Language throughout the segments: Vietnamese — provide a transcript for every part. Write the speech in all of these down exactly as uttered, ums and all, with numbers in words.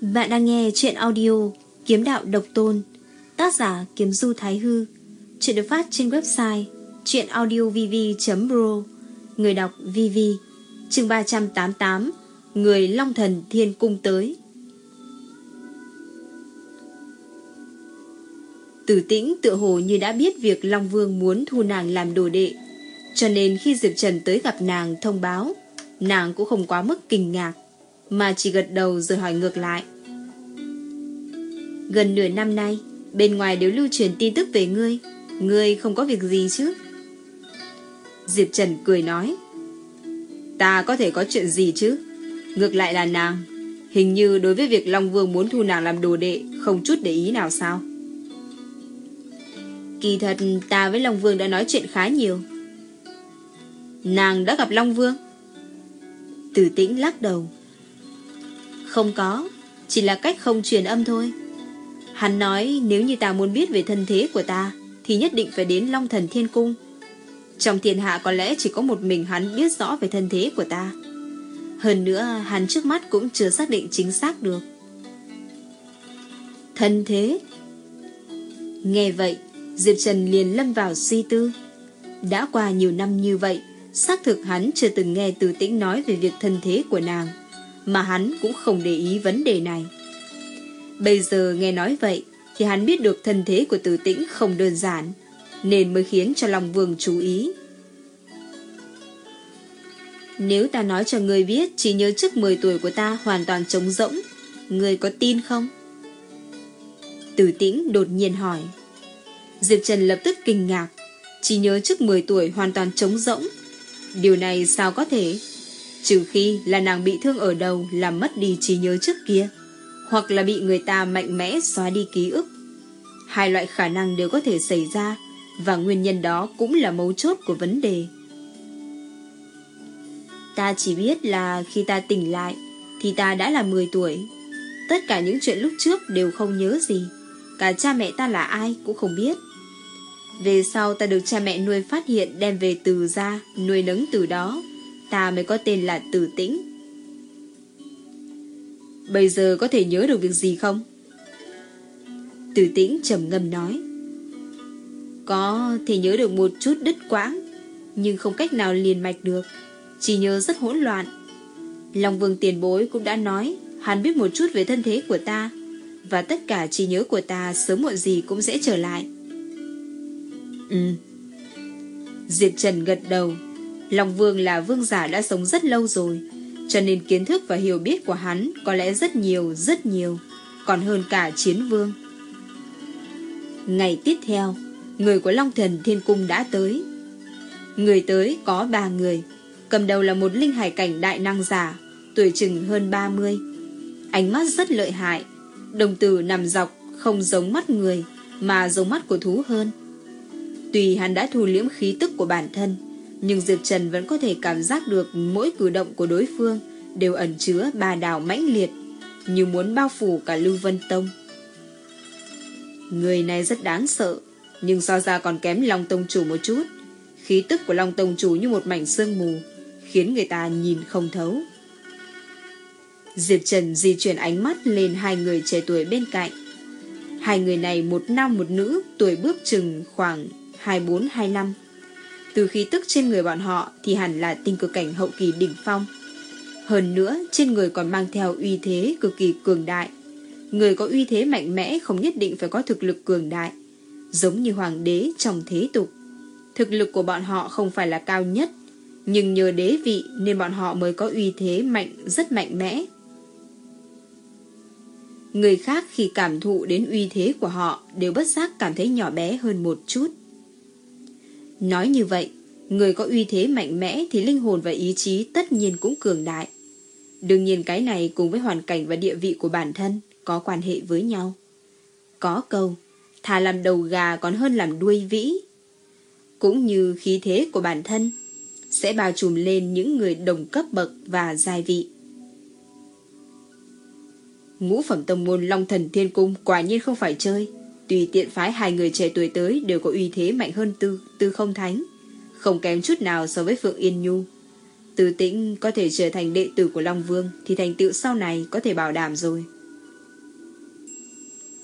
Bạn đang nghe chuyện audio Kiếm Đạo Độc Tôn, tác giả Kiếm Du Thái Hư. Chuyện được phát trên website chuyenaudiovv chấm pro. Người đọc Vivi. Chương ba trăm tám mươi tám. Người Long Thần Thiên Cung tới. Tử Tĩnh tựa hồ như đã biết việc Long Vương muốn thu nàng làm đồ đệ, cho nên khi Diệp Trần tới gặp nàng thông báo, nàng cũng không quá mức kinh ngạc, mà chỉ gật đầu rồi hỏi ngược lại. Gần nửa năm nay, bên ngoài đều lưu truyền tin tức về ngươi, ngươi không có việc gì chứ? Diệp Trần cười nói, ta có thể có chuyện gì chứ? Ngược lại là nàng, hình như đối với việc Long Vương muốn thu nàng làm đồ đệ không chút để ý nào sao? Kỳ thật ta với Long Vương đã nói chuyện khá nhiều. Nàng đã gặp Long Vương? Tử Tĩnh lắc đầu. Không có, chỉ là cách không truyền âm thôi. Hắn nói nếu như ta muốn biết về thân thế của ta thì nhất định phải đến Long Thần Thiên Cung. Trong thiên hạ có lẽ chỉ có một mình hắn biết rõ về thân thế của ta. Hơn nữa hắn trước mắt cũng chưa xác định chính xác được. Thân thế? Nghe vậy, Diệp Trần liền lâm vào suy tư. Đã qua nhiều năm như vậy, xác thực hắn chưa từng nghe Tử Tĩnh nói về việc thân thế của nàng, mà hắn cũng không để ý vấn đề này. Bây giờ nghe nói vậy thì hắn biết được thân thế của Tử Tĩnh không đơn giản, nên mới khiến cho Long Vương chú ý. Nếu ta nói cho ngươi biết chỉ nhớ trước mười tuổi của ta hoàn toàn trống rỗng, ngươi có tin không? Tử Tĩnh đột nhiên hỏi. Diệp Trần lập tức kinh ngạc. Chỉ nhớ trước mười tuổi hoàn toàn trống rỗng, điều này sao có thể? Trừ khi là nàng bị thương ở đầu làm mất đi trí nhớ trước kia, hoặc là bị người ta mạnh mẽ xóa đi ký ức. Hai loại khả năng đều có thể xảy ra, và nguyên nhân đó cũng là mấu chốt của vấn đề. Ta chỉ biết là khi ta tỉnh lại thì ta đã là mười tuổi. Tất cả những chuyện lúc trước đều không nhớ gì. Cả cha mẹ ta là ai cũng không biết. Về sau ta được cha mẹ nuôi phát hiện đem về Từ gia nuôi nấng, từ đó ta mới có tên là Tử Tĩnh. Bây giờ có thể nhớ được việc gì không? Tử Tĩnh trầm ngâm nói. Có thể nhớ được một chút đứt quãng, nhưng không cách nào liền mạch được, chỉ nhớ rất hỗn loạn. Long Vương tiền bối cũng đã nói hắn biết một chút về thân thế của ta, và tất cả trí nhớ của ta sớm muộn gì cũng sẽ trở lại. Ừ. Diệp Trần gật đầu. Long Vương là vương giả đã sống rất lâu rồi, cho nên kiến thức và hiểu biết của hắn có lẽ rất nhiều, rất nhiều, còn hơn cả chiến vương. Ngày tiếp theo, người của Long Thần Thiên Cung đã tới. Người tới có ba người. Cầm đầu là một linh hải cảnh đại năng giả, tuổi chừng hơn ba mươi. Ánh mắt rất lợi hại, đồng tử nằm dọc, không giống mắt người mà giống mắt của thú hơn. Tuy hắn đã thu liễm khí tức của bản thân, nhưng Diệp Trần vẫn có thể cảm giác được mỗi cử động của đối phương đều ẩn chứa bá đạo mãnh liệt, như muốn bao phủ cả Lưu Vân Tông. Người này rất đáng sợ, nhưng so ra còn kém Long Tông Chủ một chút. Khí tức của Long Tông Chủ như một mảnh sương mù, khiến người ta nhìn không thấu. Diệp Trần di chuyển ánh mắt lên hai người trẻ tuổi bên cạnh. Hai người này một nam một nữ, tuổi bước chừng khoảng hai mươi bốn hai mươi lăm. Từ khí tức trên người bọn họ thì hẳn là tinh cực cảnh hậu kỳ đỉnh phong. Hơn nữa trên người còn mang theo uy thế cực kỳ cường đại. Người có uy thế mạnh mẽ không nhất định phải có thực lực cường đại. Giống như hoàng đế trong thế tục, thực lực của bọn họ không phải là cao nhất, nhưng nhờ đế vị nên bọn họ mới có uy thế mạnh, rất mạnh mẽ. Người khác khi cảm thụ đến uy thế của họ đều bất giác cảm thấy nhỏ bé hơn một chút. Nói như vậy, người có uy thế mạnh mẽ thì linh hồn và ý chí tất nhiên cũng cường đại. Đương nhiên cái này cùng với hoàn cảnh và địa vị của bản thân có quan hệ với nhau. Có câu, thà làm đầu gà còn hơn làm đuôi vĩ. Cũng như khí thế của bản thân sẽ bao trùm lên những người đồng cấp bậc và giai vị. Ngũ phẩm tông môn Long Thần Thiên Cung quả nhiên không phải chơi. Tùy tiện phái hai người trẻ tuổi tới đều có uy thế mạnh hơn Tư, Tư Không Thánh, không kém chút nào so với Phượng Yên Nhu. Tử Tĩnh có thể trở thành đệ tử của Long Vương thì thành tựu sau này có thể bảo đảm rồi.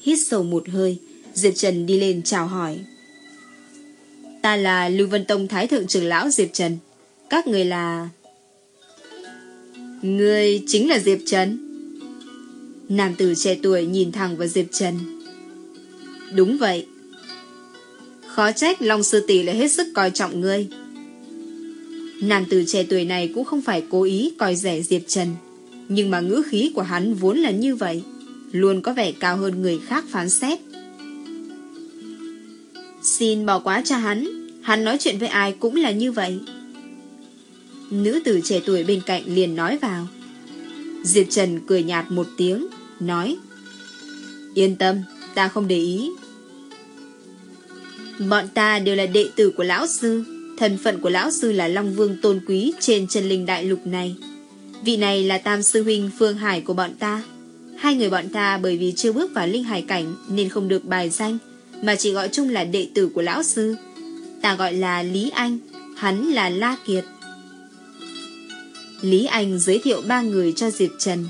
Hít sâu một hơi, Diệp Trần đi lên chào hỏi. Ta là Lưu Vân Tông Thái Thượng trưởng lão Diệp Trần. Các người là... Ngươi chính là Diệp Trần? Nam tử trẻ tuổi nhìn thẳng vào Diệp Trần. Đúng vậy. Khó trách Long sư tỷ lại hết sức coi trọng ngươi. Nam tử trẻ tuổi này cũng không phải cố ý coi rẻ Diệp Trần, nhưng mà ngữ khí của hắn vốn là như vậy, luôn có vẻ cao hơn người khác phán xét. Xin bỏ qua cho hắn, hắn nói chuyện với ai cũng là như vậy. Nữ tử trẻ tuổi bên cạnh liền nói vào. Diệp Trần cười nhạt một tiếng, nói: Yên tâm, ta không để ý. Bọn ta đều là đệ tử của lão sư. Thân phận của lão sư là Long Vương tôn quý trên chân linh đại lục này. Vị này là tam sư huynh Phương Hải của bọn ta. Hai người bọn ta bởi vì chưa bước vào linh hải cảnh nên không được bài danh, mà chỉ gọi chung là đệ tử của lão sư. Ta gọi là Lý Anh, hắn là La Kiệt. Lý Anh giới thiệu ba người cho Diệp Trần.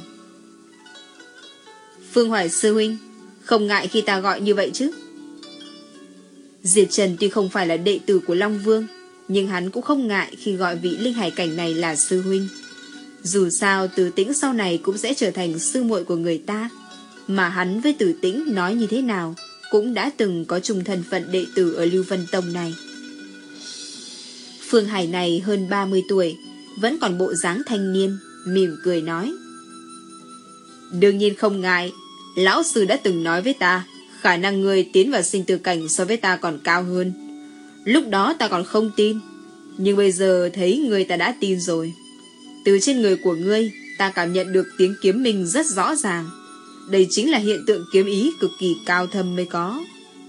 Phương Hoài sư huynh, không ngại khi ta gọi như vậy chứ? Diệp Trần tuy không phải là đệ tử của Long Vương, nhưng hắn cũng không ngại khi gọi vị linh hải cảnh này là sư huynh. Dù sao Từ Tĩnh sau này cũng sẽ trở thành sư muội của người ta, mà hắn với Từ Tĩnh nói như thế nào cũng đã từng có chung thân phận đệ tử ở Lưu Vân Tông này. Phương Hải này hơn ba mươi tuổi, vẫn còn bộ dáng thanh niên, mỉm cười nói: Đương nhiên không ngại. Lão sư đã từng nói với ta, khả năng ngươi tiến vào sinh tử cảnh so với ta còn cao hơn. Lúc đó ta còn không tin, nhưng bây giờ thấy ngươi ta đã tin rồi. Từ trên người của ngươi, ta cảm nhận được tiếng kiếm minh rất rõ ràng. Đây chính là hiện tượng kiếm ý cực kỳ cao thâm mới có.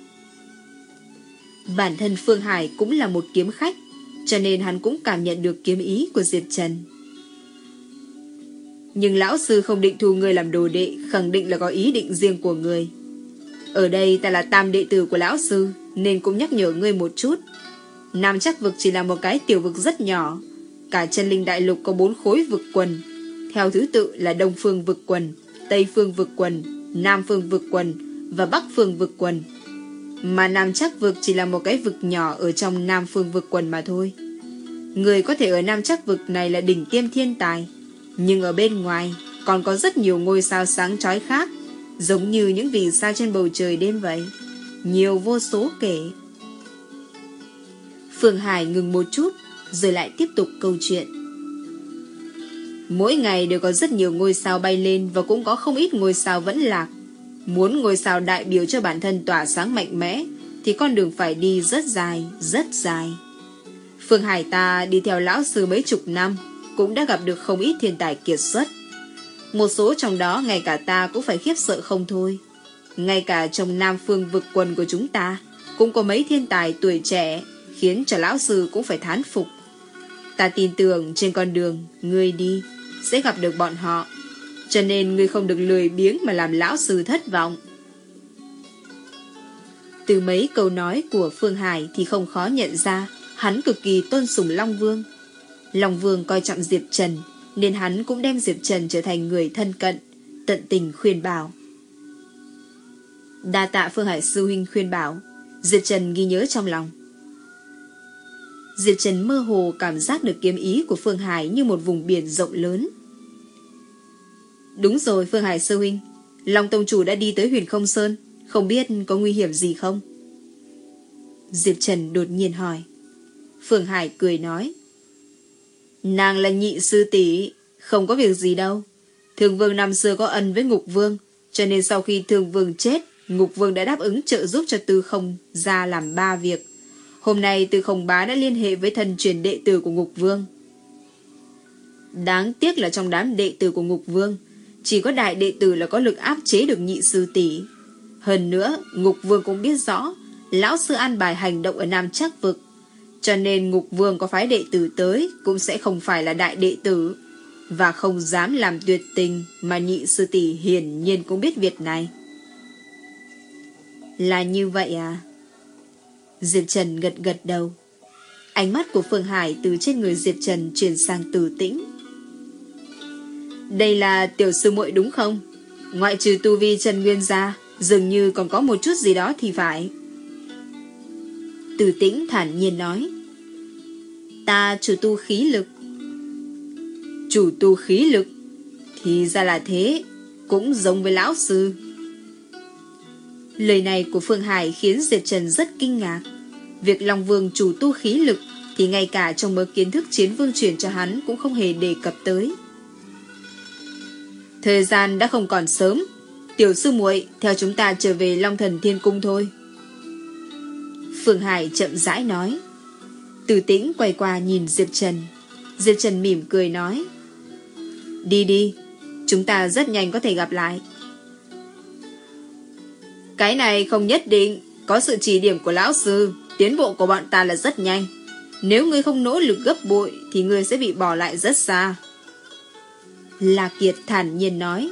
Bản thân Phương Hải cũng là một kiếm khách, cho nên hắn cũng cảm nhận được kiếm ý của Diệp Trần. Nhưng lão sư không định thu ngươi làm đồ đệ, khẳng định là có ý định riêng của ngươi. Ở đây ta là tam đệ tử của lão sư, nên cũng nhắc nhở ngươi một chút. Nam Chắc vực chỉ là một cái tiểu vực rất nhỏ. Cả chân linh đại lục có bốn khối vực quần, theo thứ tự là Đông Phương vực quần, Tây Phương vực quần, Nam Phương vực quần và Bắc Phương vực quần. Mà Nam Chắc vực chỉ là một cái vực nhỏ ở trong Nam Phương vực quần mà thôi. Người có thể ở Nam Chắc vực này là đỉnh tiêm thiên tài, nhưng ở bên ngoài còn có rất nhiều ngôi sao sáng chói khác, giống như những vì sao trên bầu trời đêm vậy, nhiều vô số kể. Phương Hải ngừng một chút, rồi lại tiếp tục câu chuyện. Mỗi ngày đều có rất nhiều ngôi sao bay lên, và cũng có không ít ngôi sao vẫn lạc. Muốn ngôi sao đại biểu cho bản thân tỏa sáng mạnh mẽ, thì con đường phải đi rất dài, rất dài. Phương Hải ta đi theo lão sư mấy chục năm, cũng đã gặp được không ít thiên tài kiệt xuất. Một số trong đó ngay cả ta cũng phải khiếp sợ không thôi. Ngay cả trong Nam Phương vực quần của chúng ta cũng có mấy thiên tài tuổi trẻ, khiến cho lão sư cũng phải thán phục. Ta tin tưởng trên con đường ngươi đi sẽ gặp được bọn họ, cho nên ngươi không được lười biếng mà làm lão sư thất vọng. Từ mấy câu nói của Phương Hải thì không khó nhận ra hắn cực kỳ tôn sùng Long Vương. Long Vương coi trọng Diệp Trần, nên hắn cũng đem Diệp Trần trở thành người thân cận, tận tình khuyên bảo. Đa tạ Phương Hải sư huynh khuyên bảo, Diệp Trần ghi nhớ trong lòng. Diệp Trần mơ hồ cảm giác được kiếm ý của Phương Hải như một vùng biển rộng lớn. Đúng rồi Phương Hải sư huynh, Long tông chủ đã đi tới Huyền Không Sơn, không biết có nguy hiểm gì không? Diệp Trần đột nhiên hỏi. Phương Hải cười nói: Nàng là nhị sư tỷ, không có việc gì đâu. Thương Vương năm xưa có ân với Ngục Vương, cho nên sau khi Thương Vương chết, Ngục Vương đã đáp ứng trợ giúp cho Tư Không ra làm ba việc. Hôm nay Tư Không bá đã liên hệ với thân truyền đệ tử của Ngục Vương. Đáng tiếc là trong đám đệ tử của Ngục Vương, chỉ có đại đệ tử là có lực áp chế được nhị sư tỷ. Hơn nữa, Ngục Vương cũng biết rõ lão sư an bài hành động ở Nam Trắc vực, cho nên Ngục Vương có phái đệ tử tới cũng sẽ không phải là đại đệ tử, và không dám làm tuyệt tình, mà nhị sư tỷ hiển nhiên cũng biết việc này. Là như vậy à? Diệp Trần gật gật đầu. Ánh mắt của Phương Hải từ trên người Diệp Trần chuyển sang Từ Tĩnh. Đây là tiểu sư muội đúng không? Ngoại trừ tu vi Trần Nguyên ra, Dường như còn có một chút gì đó thì phải. Từ Tĩnh thản nhiên nói. Ta chủ tu khí lực. Chủ tu khí lực? Thì ra là thế, cũng giống với lão sư. Lời này của Phương Hải khiến Diệp Trần rất kinh ngạc. Việc Long Vương chủ tu khí lực thì ngay cả trong mớ kiến thức Chiến Vương truyền cho hắn cũng không hề đề cập tới. Thời gian đã không còn sớm, tiểu sư muội theo chúng ta trở về Long Thần Thiên Cung thôi. Phương Hải chậm rãi nói. Từ Tĩnh quay qua nhìn Diệp Trần. Diệp Trần mỉm cười nói. Đi đi, chúng ta rất nhanh có thể gặp lại. Cái này không nhất định. Có sự chỉ điểm của lão sư, tiến bộ của bọn ta là rất nhanh. Nếu ngươi không nỗ lực gấp bội thì ngươi sẽ bị bỏ lại rất xa. La Kiệt thản nhiên nói.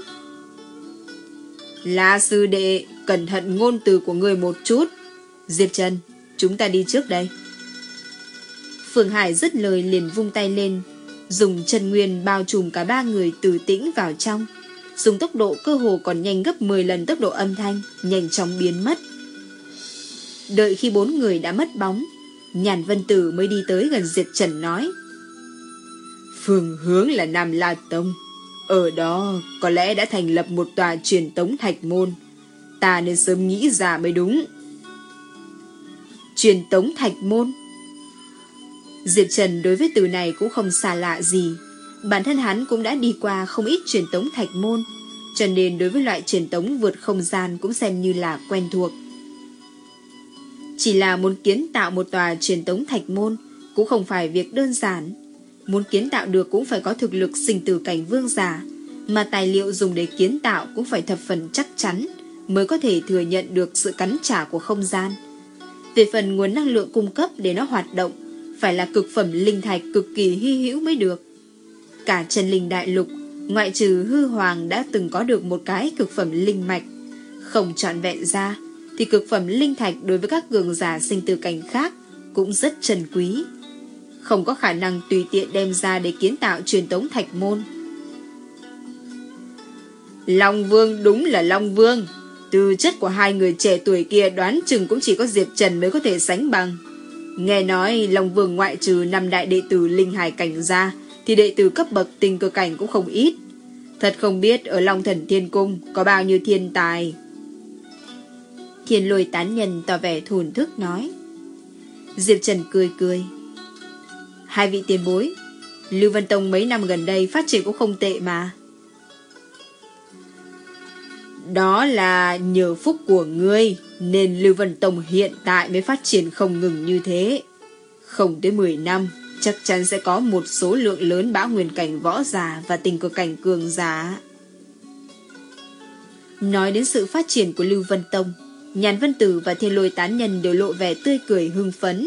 La sư đệ, cẩn thận ngôn từ của ngươi một chút. Diệp Trần, chúng ta đi trước đây. Phương Hải dứt lời liền vung tay lên, dùng chân nguyên bao trùm cả ba người Từ Tĩnh vào trong, dùng tốc độ cơ hồ còn nhanh gấp mười lần tốc độ âm thanh, nhanh chóng biến mất. Đợi khi bốn người đã mất bóng, Nhàn Vân Tử mới đi tới gần Diệp Trần nói. Phương hướng là Nam La Tông. Ở đó có lẽ đã thành lập một tòa truyền tống thạch môn. Ta nên sớm nghĩ ra mới đúng. Truyền tống thạch môn? Diệp Trần đối với từ này cũng không xa lạ gì. Bản thân hắn cũng đã đi qua không ít truyền tống thạch môn, cho nên đối với loại truyền tống vượt không gian cũng xem như là quen thuộc. Chỉ là muốn kiến tạo một tòa truyền tống thạch môn cũng không phải việc đơn giản. Muốn kiến tạo được cũng phải có thực lực sinh tử cảnh vương giả, mà tài liệu dùng để kiến tạo cũng phải thập phần chắc chắn mới có thể thừa nhận được sự cắn trả của không gian. Về phần nguồn năng lượng cung cấp để nó hoạt động, phải là cực phẩm linh thạch cực kỳ hy hữu mới được. Cả Chân Linh Đại Lục, ngoại trừ Hư Hoàng đã từng có được một cái cực phẩm linh mạch, không trọn vẹn ra thì cực phẩm linh thạch đối với các cường giả sinh tử cảnh khác cũng rất trân quý, không có khả năng tùy tiện đem ra để kiến tạo truyền tống thạch môn. Long Vương đúng là Long Vương. Tư chất của hai người trẻ tuổi kia đoán chừng cũng chỉ có Diệp Trần mới có thể sánh bằng. Nghe nói Long Vương ngoại trừ năm đại đệ tử linh hải cảnh ra thì đệ tử cấp bậc tinh cơ cảnh cũng không ít. Thật không biết ở Long Thần Thiên Cung có bao nhiêu thiên tài. Thiên Lôi tán nhân tỏ vẻ thổn thức nói. Diệp Trần cười cười. Hai vị tiền bối, Lưu Vân Tông mấy năm gần đây phát triển cũng không tệ mà. Đó là nhờ phúc của ngươi nên Lưu Vân Tông hiện tại mới phát triển không ngừng như thế. Không tới mười năm chắc chắn sẽ có một số lượng lớn bão nguyên cảnh võ giả và tình cơ cảnh cường giả. Nói đến sự phát triển của Lưu Vân Tông, Nhàn Vân Tử và Thiên Lôi tán nhân đều lộ vẻ tươi cười hưng phấn.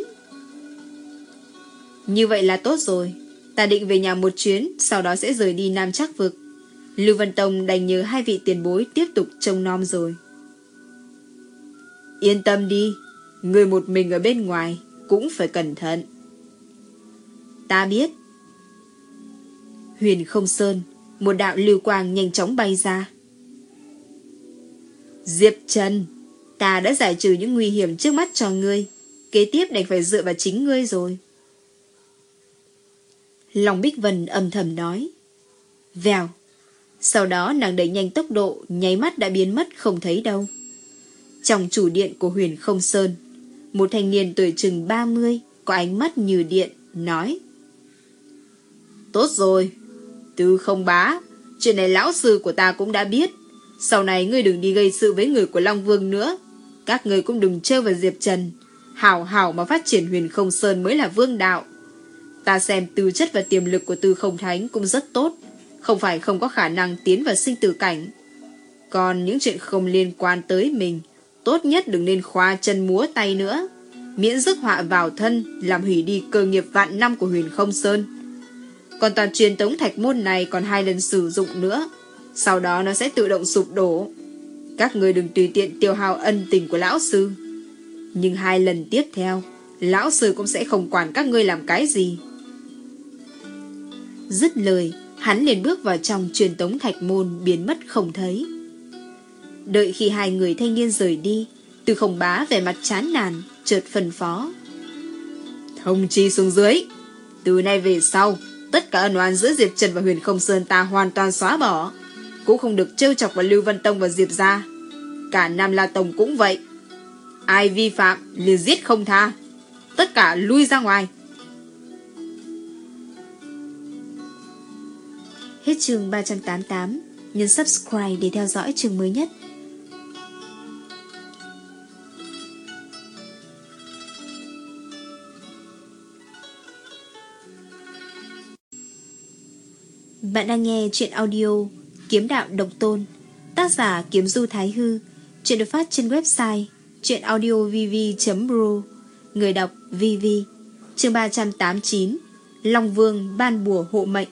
Như vậy là tốt rồi. Ta định về nhà một chuyến, sau đó sẽ rời đi Nam Trác Vực. Lưu Vân Tông đành nhờ hai vị tiền bối tiếp tục trông nom rồi. Yên tâm đi, người một mình ở bên ngoài cũng phải cẩn thận. Ta biết. Huyền Không Sơn, một đạo lưu quang nhanh chóng bay ra. Diệp Trần, ta đã giải trừ những nguy hiểm trước mắt cho ngươi, kế tiếp đành phải dựa vào chính ngươi rồi. Long Bích Vân âm thầm nói. Vèo. Sau đó nàng đẩy nhanh tốc độ, nháy mắt đã biến mất không thấy đâu. Trong chủ điện của Huyền Không Sơn, một thanh niên tuổi chừng ba mươi, có ánh mắt như điện, nói. Tốt rồi, Tư Không Bá, chuyện này lão sư của ta cũng đã biết. Sau này ngươi đừng đi gây sự với người của Long Vương nữa. Các ngươi cũng đừng trêu vào Diệp Trần. Hảo hảo mà phát triển Huyền Không Sơn mới là vương đạo. Ta xem tư chất và tiềm lực của Tư Không Thánh cũng rất tốt, không phải không có khả năng tiến vào sinh tử cảnh. Còn những chuyện không liên quan tới mình, tốt nhất đừng nên khoa chân múa tay nữa, miễn rước họa vào thân, làm hủy đi cơ nghiệp vạn năm của Huyền Không Sơn. Còn toàn truyền tống thạch môn này còn hai lần sử dụng nữa, sau đó nó sẽ tự động sụp đổ. Các người đừng tùy tiện tiêu hao ân tình của lão sư. Nhưng hai lần tiếp theo, lão sư cũng sẽ không quản các ngươi làm cái gì. Dứt lời, hắn liền bước vào trong truyền tống thạch môn, biến mất không thấy. Đợi khi hai người thanh niên rời đi, Tư Không Bá vẻ mặt chán nản, chợt phân phó: thông chi xuống dưới, từ nay về sau, tất cả ân oán giữa Diệp Trần và Huyền Không Sơn ta hoàn toàn xóa bỏ, cũng không được trêu chọc vào Lưu Vân Tông và Diệp gia. Cả Nam La Tông cũng vậy, ai vi phạm liền giết không tha, tất cả lui ra ngoài. Hết chương ba trăm tám mươi tám. Nhấn subscribe để theo dõi chương mới nhất. Bạn đang nghe truyện audio Kiếm Đạo Độc Tôn, tác giả Kiếm Du Thái Hư. Truyện được phát trên website truyệnaudiovv chấm pro. Người đọc vê vê. Chương ba trăm tám mươi chín. Long Vương ban bùa hộ mệnh.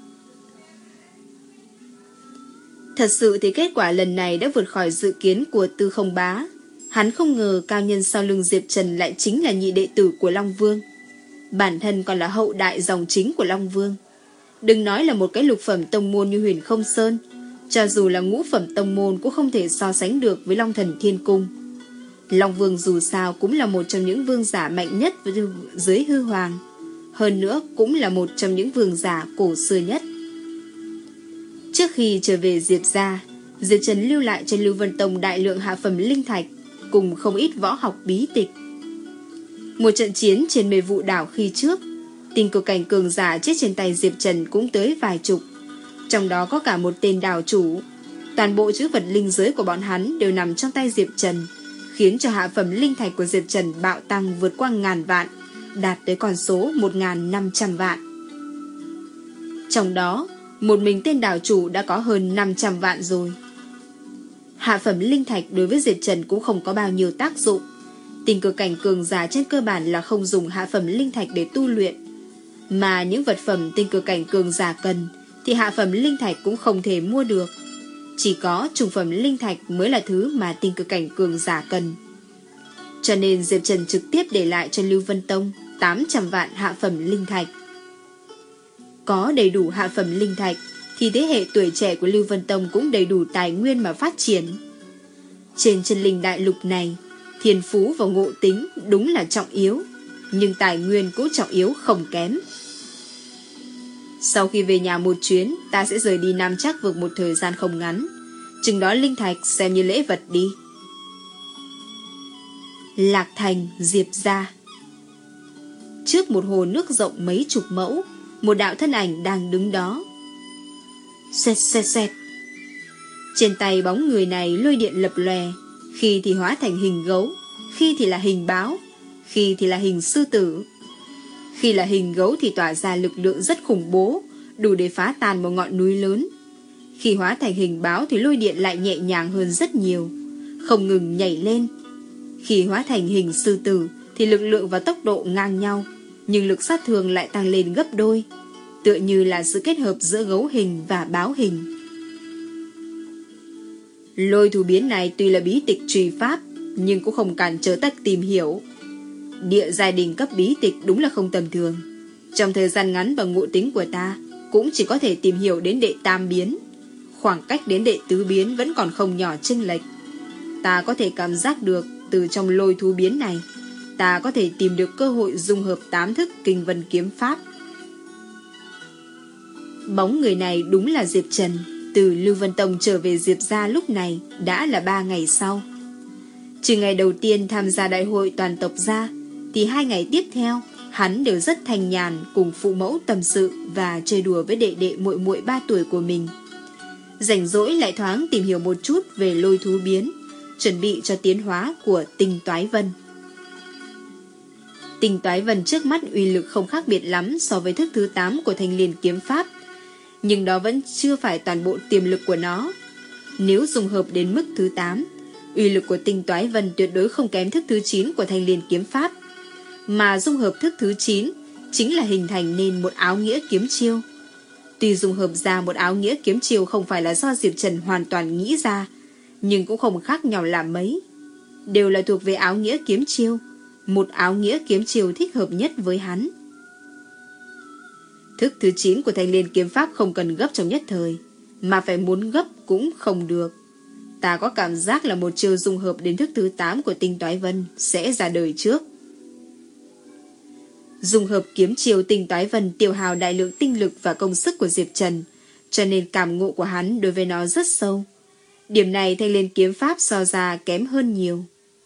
Thật sự thì kết quả lần này đã vượt khỏi dự kiến của Tư Không Bá. Hắn không ngờ cao nhân sau lưng Diệp Trần lại chính là nhị đệ tử của Long Vương, bản thân còn là hậu đại dòng chính của Long Vương. Đừng nói là một cái lục phẩm tông môn như Huyền Không Sơn, cho dù là ngũ phẩm tông môn cũng không thể so sánh được với Long Thần Thiên Cung. Long Vương dù sao cũng là một trong những vương giả mạnh nhất dưới hư hoàng, hơn nữa cũng là một trong những vương giả cổ xưa nhất. Trước khi trở về Diệp gia, Diệp Trần lưu lại cho Lưu Vân Tông đại lượng hạ phẩm linh thạch cùng không ít võ học bí tịch. Một trận chiến trên mê vụ đảo khi trước, tình cực cảnh cường giả chết trên tay Diệp Trần cũng tới vài chục, trong đó có cả một tên đảo chủ. Toàn bộ chữ vật linh giới của bọn hắn đều nằm trong tay Diệp Trần, khiến cho hạ phẩm linh thạch của Diệp Trần bạo tăng vượt qua ngàn vạn, đạt tới con số một nghìn năm trăm vạn. Trong đó, một mình tên đảo chủ đã có hơn năm trăm vạn rồi. Hạ phẩm linh thạch đối với Diệp Trần cũng không có bao nhiêu tác dụng. Tình cực cảnh cường giả trên cơ bản là không dùng hạ phẩm linh thạch để tu luyện, mà những vật phẩm tình cực cảnh cường giả cần thì hạ phẩm linh thạch cũng không thể mua được. Chỉ có trung phẩm linh thạch mới là thứ mà tình cực cảnh cường giả cần. Cho nên Diệp Trần trực tiếp để lại cho Lưu Vân Tông tám trăm vạn hạ phẩm linh thạch. Có đầy đủ hạ phẩm linh thạch thì thế hệ tuổi trẻ của Lưu Vân Tông cũng đầy đủ tài nguyên mà phát triển. Trên chân linh đại lục này, thiên phú và ngộ tính đúng là trọng yếu, nhưng tài nguyên cũng trọng yếu không kém. Sau khi về nhà một chuyến, ta sẽ rời đi Nam Trác Vực một thời gian không ngắn, chừng đó linh thạch xem như lễ vật đi. Lạc Thành, Diệp gia. Trước một hồ nước rộng mấy chục mẫu, một đạo thân ảnh đang đứng đó. Xẹt xẹt xẹt. Trên tay bóng người này lôi điện lập lòe, khi thì hóa thành hình gấu, khi thì là hình báo, khi thì là hình sư tử. Khi là hình gấu thì tỏa ra lực lượng rất khủng bố, đủ để phá tan một ngọn núi lớn. Khi hóa thành hình báo thì lôi điện lại nhẹ nhàng hơn rất nhiều, không ngừng nhảy lên. Khi hóa thành hình sư tử thì lực lượng và tốc độ ngang nhau, nhưng lực sát thương lại tăng lên gấp đôi, tựa như là sự kết hợp giữa gấu hình và báo hình. Lôi thú biến này tuy là bí tịch truy pháp, nhưng cũng không cản trở ta tìm hiểu. Địa giai đình cấp bí tịch đúng là không tầm thường. Trong thời gian ngắn và ngộ tính của ta, cũng chỉ có thể tìm hiểu đến đệ tam biến. Khoảng cách đến đệ tứ biến vẫn còn không nhỏ chênh lệch. Ta có thể cảm giác được từ trong lôi thú biến này, ta có thể tìm được cơ hội dung hợp tám thức kinh vân kiếm pháp. Bóng người này đúng là Diệp Trần. Từ Lưu Vân Tông trở về Diệp gia lúc này đã là ba ngày sau. Trừ ngày đầu tiên tham gia đại hội toàn tộc gia, thì hai ngày tiếp theo hắn đều rất thanh nhàn cùng phụ mẫu tâm sự và chơi đùa với đệ đệ muội muội ba tuổi của mình. Rảnh rỗi lại thoáng tìm hiểu một chút về lôi thú biến, chuẩn bị cho tiến hóa của Tinh Toái Vân. Tinh Toái Vân trước mắt uy lực không khác biệt lắm so với thức thứ tám của Thanh Liên kiếm pháp, nhưng đó vẫn chưa phải toàn bộ tiềm lực của nó. Nếu dùng hợp đến mức thứ tám, uy lực của Tinh Toái Vân tuyệt đối không kém thức thứ chín của Thanh Liên kiếm pháp, mà dung hợp thức thứ chín chính là hình thành nên một áo nghĩa kiếm chiêu. Tuy dung hợp ra một áo nghĩa kiếm chiêu không phải là do Diệp Trần hoàn toàn nghĩ ra, nhưng cũng không khác nhau là mấy. Đều là thuộc về áo nghĩa kiếm chiêu, một áo nghĩa kiếm chiêu thích hợp nhất với hắn. Thức thứ chín của Thanh Liên kiếm pháp không cần gấp trong nhất thời, mà phải muốn gấp cũng không được. Ta có cảm giác là một chiêu dung hợp đến thức thứ tám của tinh toái vân sẽ ra đời trước. Dung hợp kiếm chiêu tinh toái vân tiêu hao đại lượng tinh lực và công sức của Diệp Trần, cho nên cảm ngộ của hắn đối với nó rất sâu. Điểm này Thanh Liên kiếm pháp so ra kém hơn nhiều.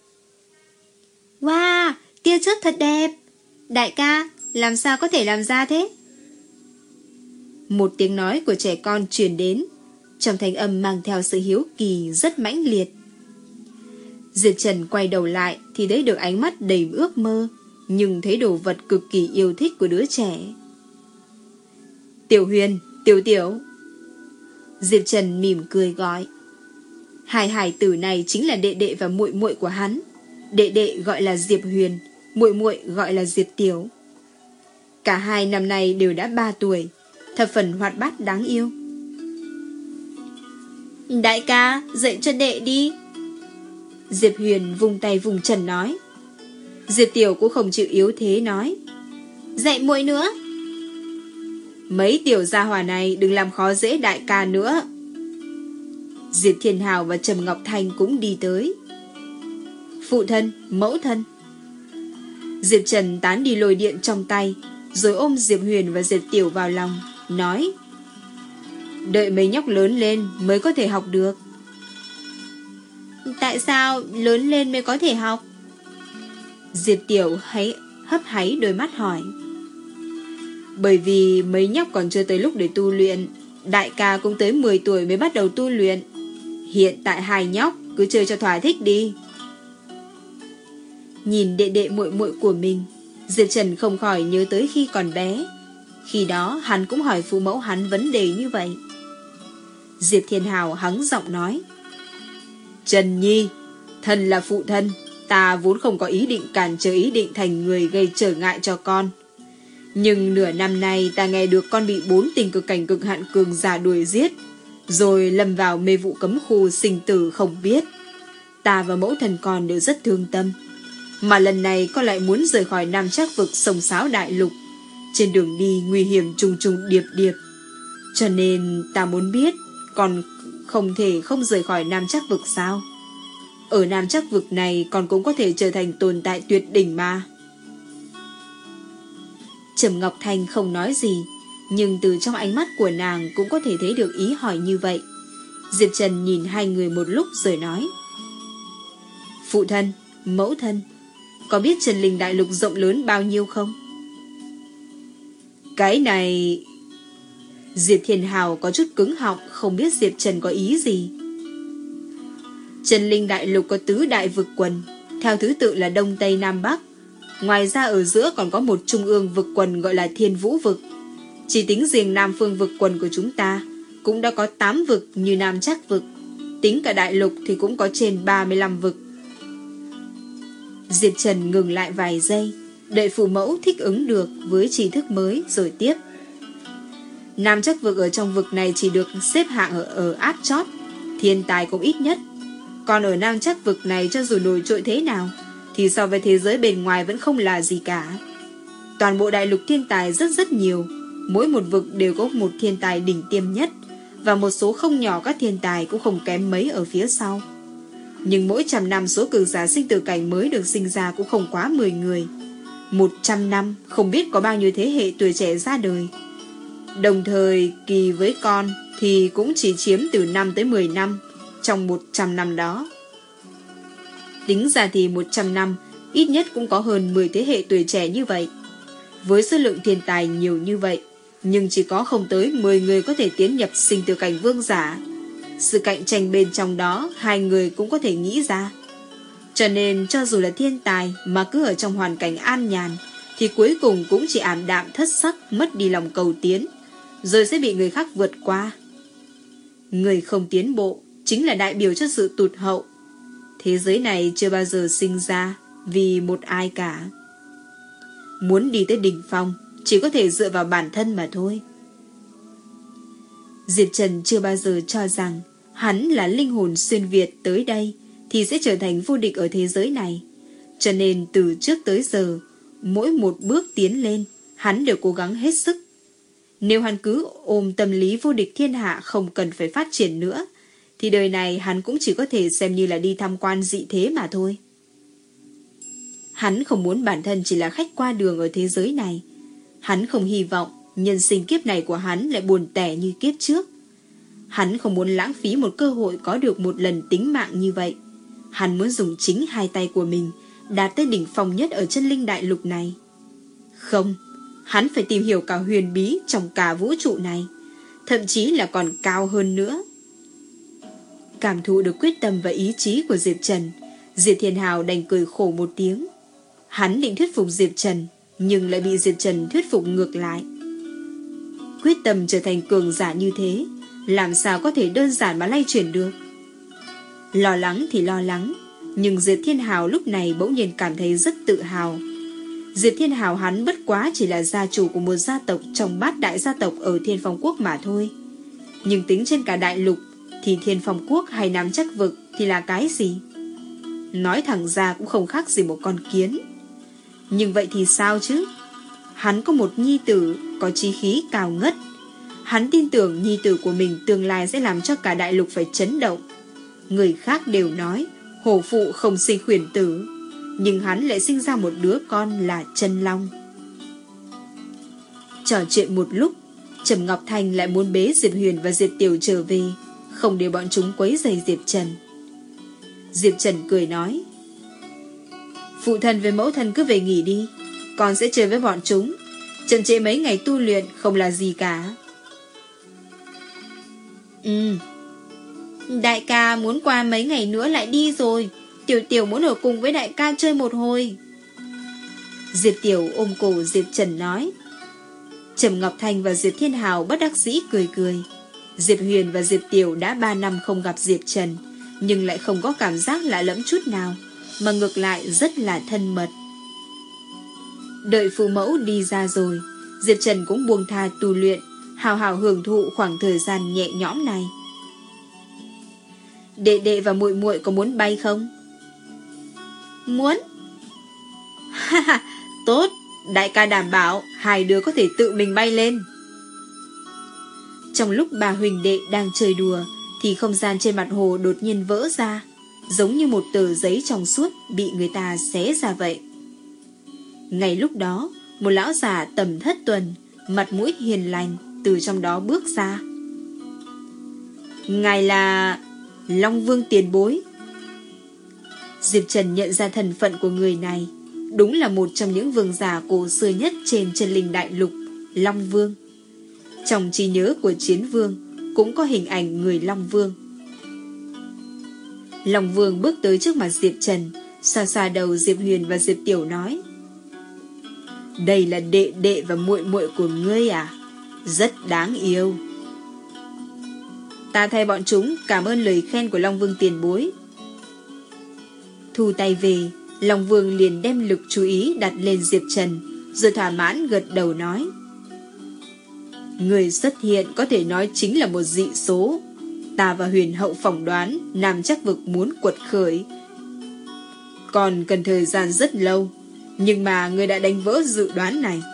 Wow, tia chớp thật đẹp. Đại ca, làm sao có thể làm ra thế? Một tiếng nói của trẻ con truyền đến, trong thanh âm mang theo sự hiếu kỳ rất mãnh liệt. Diệp Trần quay đầu lại thì thấy được ánh mắt đầy ước mơ, nhưng thấy đồ vật cực kỳ yêu thích của đứa trẻ. Tiểu Huyền, Tiểu Tiểu. Diệp Trần mỉm cười gọi. Hai hài tử này chính là đệ đệ và muội muội của hắn. Đệ đệ gọi là Diệp Huyền, muội muội gọi là Diệp Tiểu. Cả hai năm nay đều đã ba tuổi, thập phần hoạt bát đáng yêu. Đại ca, dạy cho đệ đi. Diệp Huyền vung tay vùng trần nói. Diệp Tiểu cũng không chịu yếu thế nói. Dạy muội nữa. Mấy tiểu gia hỏa này đừng làm khó dễ đại ca nữa. Diệp Thiên Hào và Trầm Ngọc Thanh cũng đi tới. Phụ thân, mẫu thân. Diệp Trần tán đi lôi điện trong tay, rồi ôm Diệp Huyền và Diệp Tiểu vào lòng, nói. Đợi mấy nhóc lớn lên mới có thể học được. Tại sao lớn lên mới có thể học? Diệp Tiểu hãy hấp háy đôi mắt hỏi. Bởi vì mấy nhóc còn chưa tới lúc để tu luyện. Đại ca cũng tới mười tuổi mới bắt đầu tu luyện. Hiện tại hai nhóc cứ chơi cho thỏa thích đi. Nhìn đệ đệ muội muội của mình, Diệp Trần không khỏi nhớ tới khi còn bé. Khi đó hắn cũng hỏi phụ mẫu hắn vấn đề như vậy. Diệp Thiên Hào hắng giọng nói. Trần Nhi, thân là phụ thân, ta vốn không có ý định cản trở ý định thành người gây trở ngại cho con. Nhưng nửa năm nay ta nghe được con bị bốn tình cực cảnh cực hạn cường giả đuổi giết, rồi lâm vào mê vụ cấm khu sinh tử không biết. Ta và mẫu thân con đều rất thương tâm. Mà lần này con lại muốn rời khỏi Nam Trác vực sông sáo đại lục. Trên đường đi nguy hiểm trùng trùng điệp điệp. Cho nên ta muốn biết con không thể không rời khỏi Nam Trác vực sao? Ở Nam Trác vực này con cũng có thể trở thành tồn tại tuyệt đỉnh mà. Trầm Ngọc Thanh không nói gì, nhưng từ trong ánh mắt của nàng cũng có thể thấy được ý hỏi như vậy. Diệp Trần nhìn hai người một lúc rồi nói. Phụ thân, mẫu thân, có biết Trần Linh Đại Lục rộng lớn bao nhiêu không? Cái này... Diệp Thiên Hào có chút cứng họng, không biết Diệp Trần có ý gì. Trần Linh Đại Lục có tứ đại vực quần, theo thứ tự là Đông Tây Nam Bắc. Ngoài ra ở giữa còn có một trung ương vực quần gọi là Thiên Vũ vực. Chỉ tính riêng Nam phương vực quần của chúng ta cũng đã có tám vực như Nam Trác vực. Tính cả đại lục thì cũng có trên ba mươi lăm vực. Diệp Trần ngừng lại vài giây, đợi phụ mẫu thích ứng được với tri thức mới rồi tiếp. Nam Trác vực ở trong vực này chỉ được xếp hạng ở, ở áp chót, thiên tài cũng ít nhất. Còn ở Nam Trác vực này cho dù nổi trội thế nào thì so với thế giới bên ngoài vẫn không là gì cả. Toàn bộ đại lục thiên tài rất rất nhiều, mỗi một vực đều có một thiên tài đỉnh tiêm nhất, và một số không nhỏ các thiên tài cũng không kém mấy ở phía sau. Nhưng mỗi trăm năm số cường giả sinh tử cảnh mới được sinh ra cũng không quá mười người. Một trăm năm không biết có bao nhiêu thế hệ tuổi trẻ ra đời. Đồng thời kỳ với con thì cũng chỉ chiếm từ năm tới mười năm trong một trăm năm đó. Tính ra thì một trăm năm ít nhất cũng có hơn mười thế hệ tuổi trẻ như vậy. Với số lượng thiên tài nhiều như vậy, nhưng chỉ có không tới mười người có thể tiến nhập sinh tử cảnh vương giả. Sự cạnh tranh bên trong đó hai người cũng có thể nghĩ ra. Cho nên cho dù là thiên tài mà cứ ở trong hoàn cảnh an nhàn thì cuối cùng cũng chỉ ảm đạm thất sắc, mất đi lòng cầu tiến, rồi sẽ bị người khác vượt qua. Người không tiến bộ chính là đại biểu cho sự tụt hậu. Thế giới này chưa bao giờ sinh ra vì một ai cả. Muốn đi tới đỉnh phong chỉ có thể dựa vào bản thân mà thôi. Diệp Trần chưa bao giờ cho rằng hắn là linh hồn xuyên Việt tới đây thì sẽ trở thành vô địch ở thế giới này. Cho nên từ trước tới giờ, mỗi một bước tiến lên, hắn đều cố gắng hết sức. Nếu hắn cứ ôm tâm lý vô địch thiên hạ không cần phải phát triển nữa, thì đời này hắn cũng chỉ có thể xem như là đi tham quan dị thế mà thôi. Hắn không muốn bản thân chỉ là khách qua đường ở thế giới này. Hắn không hy vọng nhân sinh kiếp này của hắn lại buồn tẻ như kiếp trước. Hắn không muốn lãng phí một cơ hội có được một lần tính mạng như vậy. Hắn muốn dùng chính hai tay của mình đạt tới đỉnh phong nhất ở chân linh đại lục này. Không, hắn phải tìm hiểu cả huyền bí trong cả vũ trụ này, thậm chí là còn cao hơn nữa. Cảm thụ được quyết tâm và ý chí của Diệp Trần, Diệp Thiên Hào đành cười khổ một tiếng. Hắn định thuyết phục Diệp Trần, nhưng lại bị Diệp Trần thuyết phục ngược lại. Quyết tâm trở thành cường giả như thế, làm sao có thể đơn giản mà lay chuyển được. Lo lắng thì lo lắng, nhưng Diệp Thiên Hào lúc này bỗng nhiên cảm thấy rất tự hào. Diệp Thiên Hào hắn bất quá chỉ là gia chủ của một gia tộc trong bát đại gia tộc ở Thiên Phong Quốc mà thôi. Nhưng tính trên cả đại lục thì Thiên Phong Quốc hay Nam Chắc Vực thì là cái gì? Nói thẳng ra cũng không khác gì một con kiến. Nhưng vậy thì sao chứ? Hắn có một nhi tử có chí khí cao ngất. Hắn tin tưởng nhi tử của mình tương lai sẽ làm cho cả đại lục phải chấn động. Người khác đều nói hổ phụ không sinh khuyển tử, nhưng hắn lại sinh ra một đứa con là Chân Long. Trò chuyện một lúc, Trầm Ngọc Thanh lại muốn bế Diệp Huyền và Diệp Tiểu trở về, không để bọn chúng quấy rầy Diệp Trần. Diệp Trần cười nói: phụ thân với mẫu thân cứ về nghỉ đi, con sẽ chơi với bọn chúng. Chậm trễ mấy ngày tu luyện không là gì cả. Ừ, đại ca muốn qua mấy ngày nữa lại đi rồi. Tiểu Tiểu muốn ở cùng với đại ca chơi một hồi. Diệp Tiểu ôm cổ Diệp Trần nói. Trầm Ngọc Thanh và Diệp Thiên Hào bất đắc dĩ cười cười. Diệp Huyền và Diệp Tiểu đã ba năm không gặp Diệp Trần, nhưng lại không có cảm giác lạ lẫm chút nào, mà ngược lại rất là thân mật. Đợi phụ mẫu đi ra rồi, Diệp Trần cũng buông tha tu luyện, hào hào hưởng thụ khoảng thời gian nhẹ nhõm này. Đệ đệ và muội muội có muốn bay không? Muốn. Ha ha, tốt, đại ca đảm bảo hai đứa có thể tự mình bay lên. Trong lúc bà huynh đệ đang chơi đùa thì không gian trên mặt hồ đột nhiên vỡ ra, giống như một tờ giấy trong suốt bị người ta xé ra vậy. Ngay lúc đó, một lão già tầm thất tuần, mặt mũi hiền lành từ trong đó bước ra. Ngài là Long Vương tiền bối. Diệp Trần nhận ra thân phận của người này, đúng là một trong những vương giả cổ xưa nhất trên chân linh đại lục, Long Vương. Trong trí nhớ của Chiến Vương cũng có hình ảnh người Long Vương. Long Vương bước tới trước mặt Diệp Trần, xoa xoa đầu Diệp Huyền và Diệp Tiểu nói: đây là đệ đệ và muội muội của ngươi à? Rất đáng yêu. Ta thay bọn chúng cảm ơn lời khen của Long Vương tiền bối. Thu tay về, Long Vương liền đem lực chú ý đặt lên Diệp Trần, rồi thỏa mãn gật đầu nói: người xuất hiện có thể nói chính là một dị số. Ta và Huyền hậu phỏng đoán Nam Chắc Vực muốn quật khởi, còn cần thời gian rất lâu, nhưng mà người đã đánh vỡ dự đoán này.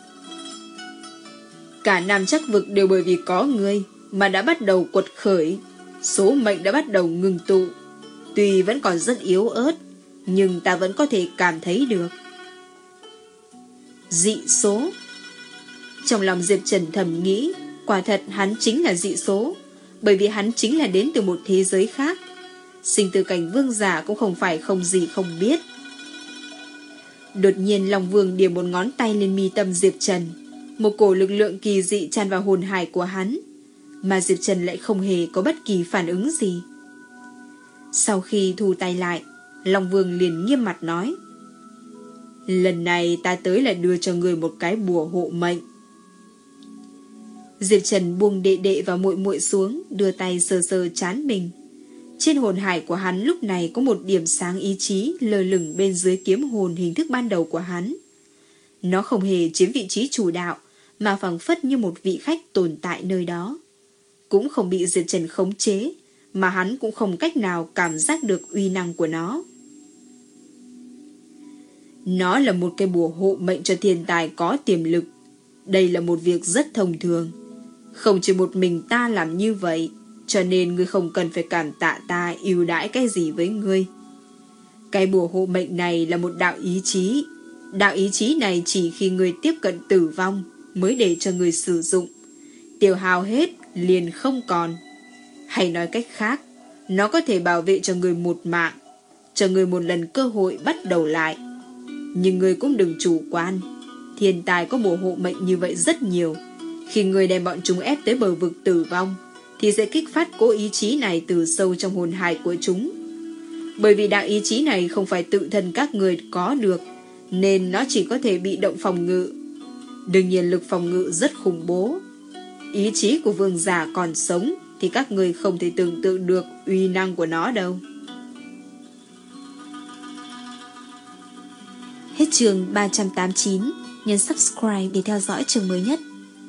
Cả Nam Chắc Vực đều bởi vì có ngươi mà đã bắt đầu quật khởi. Số mệnh đã bắt đầu ngừng tụ. Tuy vẫn còn rất yếu ớt, nhưng ta vẫn có thể cảm thấy được. Dị số. Trong lòng Diệp Trần thầm nghĩ, quả thật hắn chính là dị số, bởi vì hắn chính là đến từ một thế giới khác. Sinh từ cảnh vương giả cũng không phải không gì không biết. Đột nhiên Long Vương điểm một ngón tay lên mi tâm Diệp Trần, một cổ lực lượng kỳ dị tràn vào hồn hải của hắn, mà Diệp Trần lại không hề có bất kỳ phản ứng gì. Sau khi thu tay lại, Long Vương liền nghiêm mặt nói: lần này ta tới là đưa cho người một cái bùa hộ mệnh. Diệp Trần buông đệ đệ và muội muội xuống, đưa tay sờ sờ trán mình. Trên hồn hải của hắn lúc này có một điểm sáng ý chí lơ lửng bên dưới kiếm hồn hình thức ban đầu của hắn. Nó không hề chiếm vị trí chủ đạo, mà phảng phất như một vị khách tồn tại nơi đó. Cũng không bị Diệp Trần khống chế, mà hắn cũng không cách nào cảm giác được uy năng của nó. Nó là một cái bùa hộ mệnh cho thiên tài có tiềm lực. Đây là một việc rất thông thường. Không chỉ một mình ta làm như vậy, cho nên ngươi không cần phải cảm tạ ta ưu đãi cái gì với ngươi. Cái bùa hộ mệnh này là một đạo ý chí. Đạo ý chí này chỉ khi ngươi tiếp cận tử vong mới để cho ngươi sử dụng. Tiêu hao hết liền không còn. Hay nói cách khác, nó có thể bảo vệ cho ngươi một mạng, cho ngươi một lần cơ hội bắt đầu lại. Nhưng ngươi cũng đừng chủ quan. Thiên tài có bùa hộ mệnh như vậy rất nhiều. Khi ngươi đem bọn chúng ép tới bờ vực tử vong thì sẽ kích phát cố ý chí này từ sâu trong hồn hài của chúng. Bởi vì đạo ý chí này không phải tự thân các người có được, nên nó chỉ có thể bị động phòng ngự. Đương nhiên lực phòng ngự rất khủng bố. Ý chí của vương giả còn sống thì các người không thể tưởng tượng được uy năng của nó đâu. Hết chương ba trăm tám mươi chín. Nhấn subscribe để theo dõi chương mới nhất.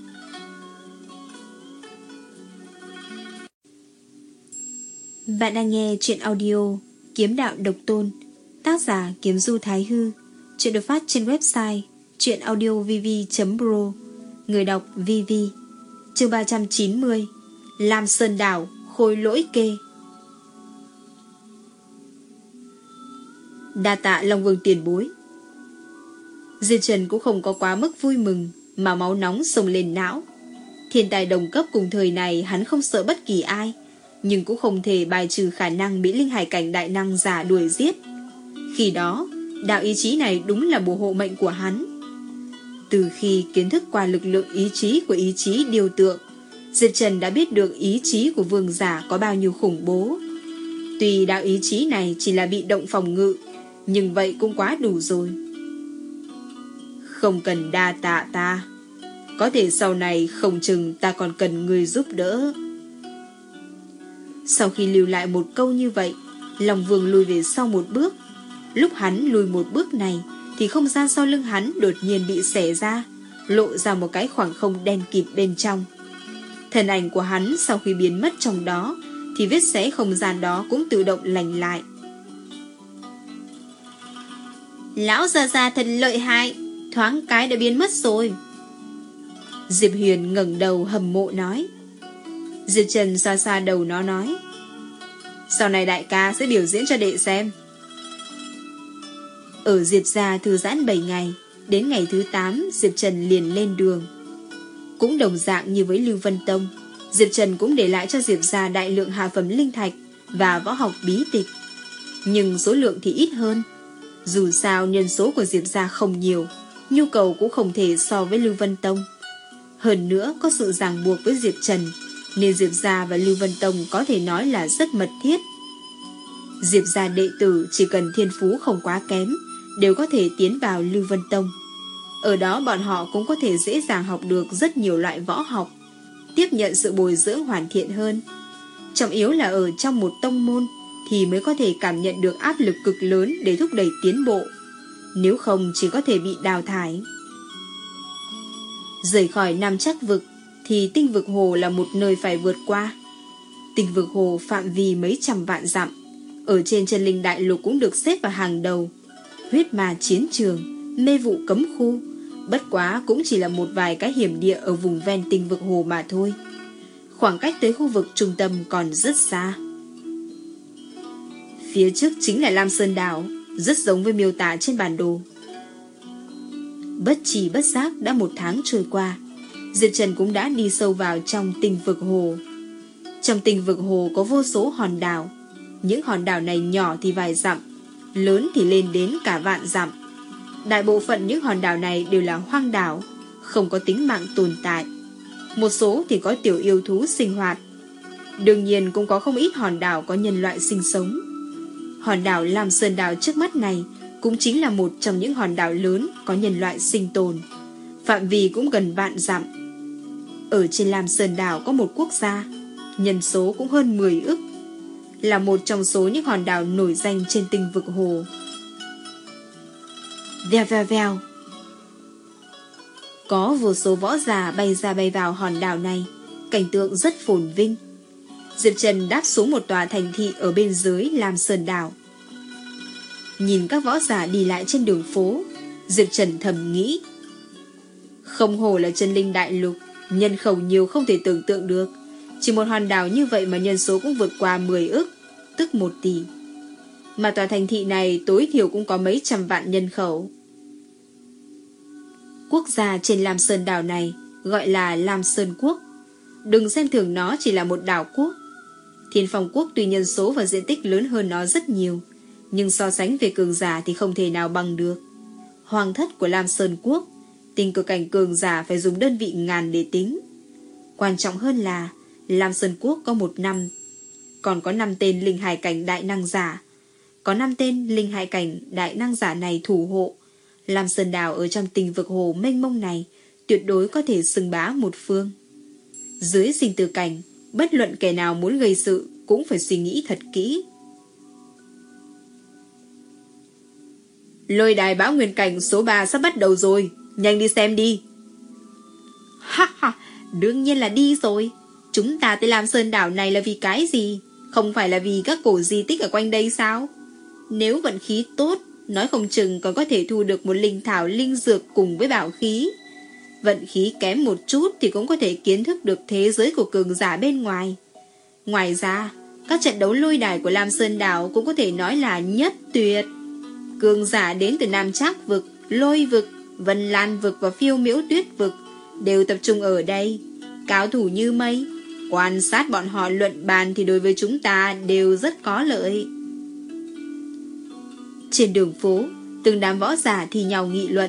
Bạn đang nghe truyện audio Kiếm Đạo Độc Tôn, tác giả Kiếm Du Thái Hư. Truyện được phát trên website truyệnaudiovv chấm pro. Người đọc vê vê. Chương ba trăm chín mươi. Lam Sơn Đảo Khôi Lỗi Kê. Đa tạ Long Vương tiền bối. Diệp Trần cũng không có quá mức vui mừng, mà máu nóng xông lên não. Thiên tài đồng cấp cùng thời này hắn không sợ bất kỳ ai, nhưng cũng không thể bài trừ khả năng bị linh hải cảnh đại năng giả đuổi giết. Khi đó, đạo ý chí này đúng là bùa hộ mệnh của hắn. Từ khi kiến thức qua lực lượng ý chí của ý chí điều tượng, Diệp Trần đã biết được ý chí của vương giả có bao nhiêu khủng bố. Tuy đạo ý chí này chỉ là bị động phòng ngự, nhưng vậy cũng quá đủ rồi. Không cần đa tạ ta, có thể sau này không chừng ta còn cần người giúp đỡ. Sau khi lưu lại một câu như vậy, Long Vương lùi về sau một bước. Lúc hắn lùi một bước này thì không gian sau lưng hắn đột nhiên bị xẻ ra, lộ ra một cái khoảng không đen kịt bên trong. Thân ảnh của hắn sau khi biến mất trong đó thì vết xé không gian đó cũng tự động lành lại. Lão già già thật lợi hại, thoáng cái đã biến mất rồi. Diệp Huyền ngẩng đầu hâm mộ nói. Diệp Trần xoa xoa đầu nó nói, sau này đại ca sẽ biểu diễn cho đệ xem. Ở Diệp gia thư giãn bảy ngày, đến ngày thứ tám Diệp Trần liền lên đường. Cũng đồng dạng như với Lưu Vân Tông, Diệp Trần cũng để lại cho Diệp gia đại lượng hạ phẩm linh thạch và võ học bí tịch, nhưng số lượng thì ít hơn. Dù sao nhân số của Diệp gia không nhiều, nhu cầu cũng không thể so với Lưu Vân Tông. Hơn nữa có sự ràng buộc với Diệp Trần, nên Diệp gia và Lưu Vân Tông có thể nói là rất mật thiết. Diệp gia đệ tử chỉ cần thiên phú không quá kém đều có thể tiến vào Lưu Vân Tông. Ở đó bọn họ cũng có thể dễ dàng học được rất nhiều loại võ học, tiếp nhận sự bồi dưỡng hoàn thiện hơn. Trọng yếu là ở trong một tông môn thì mới có thể cảm nhận được áp lực cực lớn để thúc đẩy tiến bộ, nếu không chỉ có thể bị đào thải. Rời khỏi Nam Trắc Vực thì Tinh Vực Hồ là một nơi phải vượt qua. Tinh Vực Hồ phạm vi mấy trăm vạn dặm, ở trên chân linh đại lục cũng được xếp vào hàng đầu. Huyết ma chiến trường, mê vụ cấm khu, bất quá cũng chỉ là một vài cái hiểm địa ở vùng ven Tinh Vực Hồ mà thôi. Khoảng cách tới khu vực trung tâm còn rất xa. Phía trước chính là Lam Sơn Đảo, rất giống với miêu tả trên bản đồ. Bất trì bất giác đã một tháng trôi qua, Diệp Trần cũng đã đi sâu vào trong Tinh Vực Hồ. Trong Tinh Vực Hồ có vô số hòn đảo. Những hòn đảo này nhỏ thì vài dặm, lớn thì lên đến cả vạn dặm. Đại bộ phận những hòn đảo này đều là hoang đảo, không có tính mạng tồn tại. Một số thì có tiểu yêu thú sinh hoạt. Đương nhiên cũng có không ít hòn đảo có nhân loại sinh sống. Hòn đảo Lam Sơn Đảo trước mắt này cũng chính là một trong những hòn đảo lớn có nhân loại sinh tồn. Phạm vi cũng gần vạn dặm. Ở trên Lam Sơn Đảo có một quốc gia, nhân số cũng hơn mười ức, là một trong số những hòn đảo nổi danh trên Tinh Vực Hồ. Vèo vèo vèo. Có vô số võ giả bay ra bay vào hòn đảo này, cảnh tượng rất phồn vinh. Diệp Trần đáp xuống một tòa thành thị ở bên dưới Lam Sơn Đảo. Nhìn các võ giả đi lại trên đường phố, Diệp Trần thầm nghĩ, không hổ là chân linh đại lục, nhân khẩu nhiều không thể tưởng tượng được. Chỉ một hòn đảo như vậy mà nhân số cũng vượt qua mười ức, tức một tỷ. Mà tòa thành thị này tối thiểu cũng có mấy trăm vạn nhân khẩu. Quốc gia trên Lam Sơn đảo này gọi là Lam Sơn Quốc. Đừng xem thường nó chỉ là một đảo quốc. Thiên Phong Quốc tuy nhân số và diện tích lớn hơn nó rất nhiều, nhưng so sánh về cường giả thì không thể nào bằng được. Hoàng thất của Lam Sơn Quốc, tình cực cảnh cường giả phải dùng đơn vị ngàn để tính. Quan trọng hơn là Lam Sơn Quốc có một năm, còn có năm tên linh hải cảnh đại năng giả. Có năm tên linh hải cảnh đại năng giả này thủ hộ. Lam Sơn đảo ở trong tình vực hồ mênh mông này tuyệt đối có thể xưng bá một phương. Dưới sinh tử cảnh, bất luận kẻ nào muốn gây sự cũng phải suy nghĩ thật kỹ. Lôi đài bão nguyên cảnh số ba sắp bắt đầu rồi, nhanh đi xem đi. Ha ha, đương nhiên là đi rồi. Chúng ta tới Lam Sơn đảo này là vì cái gì? Không phải là vì các cổ di tích ở quanh đây sao? Nếu vận khí tốt, nói không chừng còn có thể thu được một linh thảo linh dược cùng với bảo khí. Vận khí kém một chút thì cũng có thể kiến thức được thế giới của cường giả bên ngoài. Ngoài ra, các trận đấu lôi đài của Lam Sơn đảo cũng có thể nói là nhất tuyệt. Cường giả đến từ Nam Trác vực, Lôi vực, Vân Lan vực và Phiêu Miễu Tuyết vực đều tập trung ở đây. Cao thủ như mây, quan sát bọn họ luận bàn thì đối với chúng ta đều rất có lợi. Trên đường phố, từng đám võ giả thì nhau nghị luận.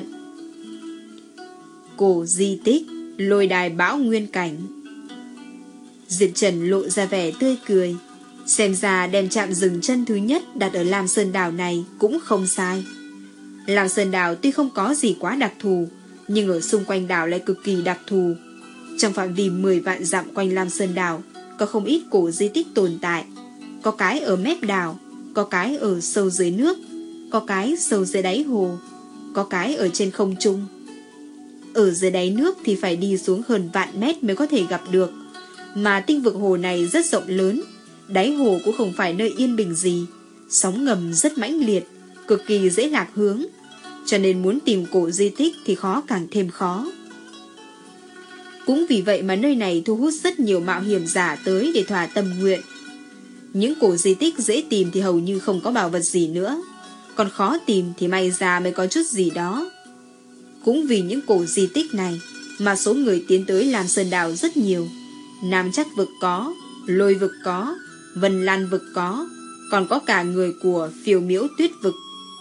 Cổ di tích, lôi đài bão nguyên cảnh. Diệp Trần lộ ra vẻ tươi cười. Xem ra đem trạm dừng chân thứ nhất đặt ở Lam Sơn đảo này cũng không sai. Lam Sơn đảo tuy không có gì quá đặc thù, nhưng ở xung quanh đảo lại cực kỳ đặc thù. Trong phạm vi mười vạn dặm quanh Lam Sơn đảo có không ít cổ di tích tồn tại. Có cái ở mép đảo, có cái ở sâu dưới nước, có cái sâu dưới đáy hồ, có cái ở trên không trung. Ở dưới đáy nước thì phải đi xuống hơn vạn mét mới có thể gặp được. Mà tinh vực hồ này rất rộng lớn, đáy hồ cũng không phải nơi yên bình gì, sóng ngầm rất mãnh liệt, cực kỳ dễ lạc hướng, cho nên muốn tìm cổ di tích thì khó càng thêm khó. Cũng vì vậy mà nơi này thu hút rất nhiều mạo hiểm giả tới để thỏa tâm nguyện. Những cổ di tích dễ tìm thì hầu như không có bảo vật gì nữa, còn khó tìm thì may ra mới có chút gì đó. Cũng vì những cổ di tích này mà số người tiến tới Lam Sơn đảo rất nhiều. Nam Trác vực có, Lôi vực có, Vân Lan vực có, còn có cả người của Phiêu Miễu Tuyết vực.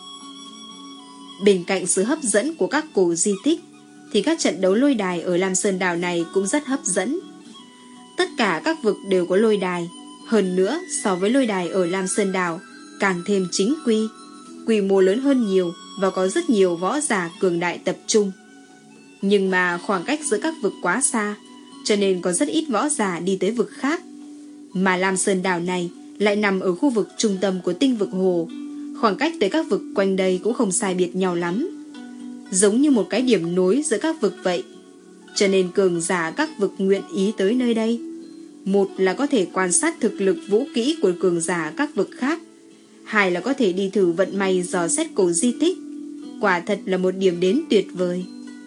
Bên cạnh sự hấp dẫn của các cổ di tích thì các trận đấu lôi đài ở Lam Sơn đảo này cũng rất hấp dẫn. Tất cả các vực đều có lôi đài, hơn nữa so với lôi đài ở Lam Sơn đảo càng thêm chính quy, quy mô lớn hơn nhiều và có rất nhiều võ giả cường đại tập trung. Nhưng mà khoảng cách giữa các vực quá xa, cho nên có rất ít võ giả đi tới vực khác. Mà Lam Sơn đảo này lại nằm ở khu vực trung tâm của tinh vực hồ, khoảng cách tới các vực quanh đây cũng không sai biệt nhau lắm, giống như một cái điểm nối giữa các vực vậy. Cho nên cường giả các vực nguyện ý tới nơi đây, một là có thể quan sát thực lực vũ kỹ của cường giả các vực khác, hai là có thể đi thử vận may dò xét cổ di tích. Quả thật là một điểm đến tuyệt vời.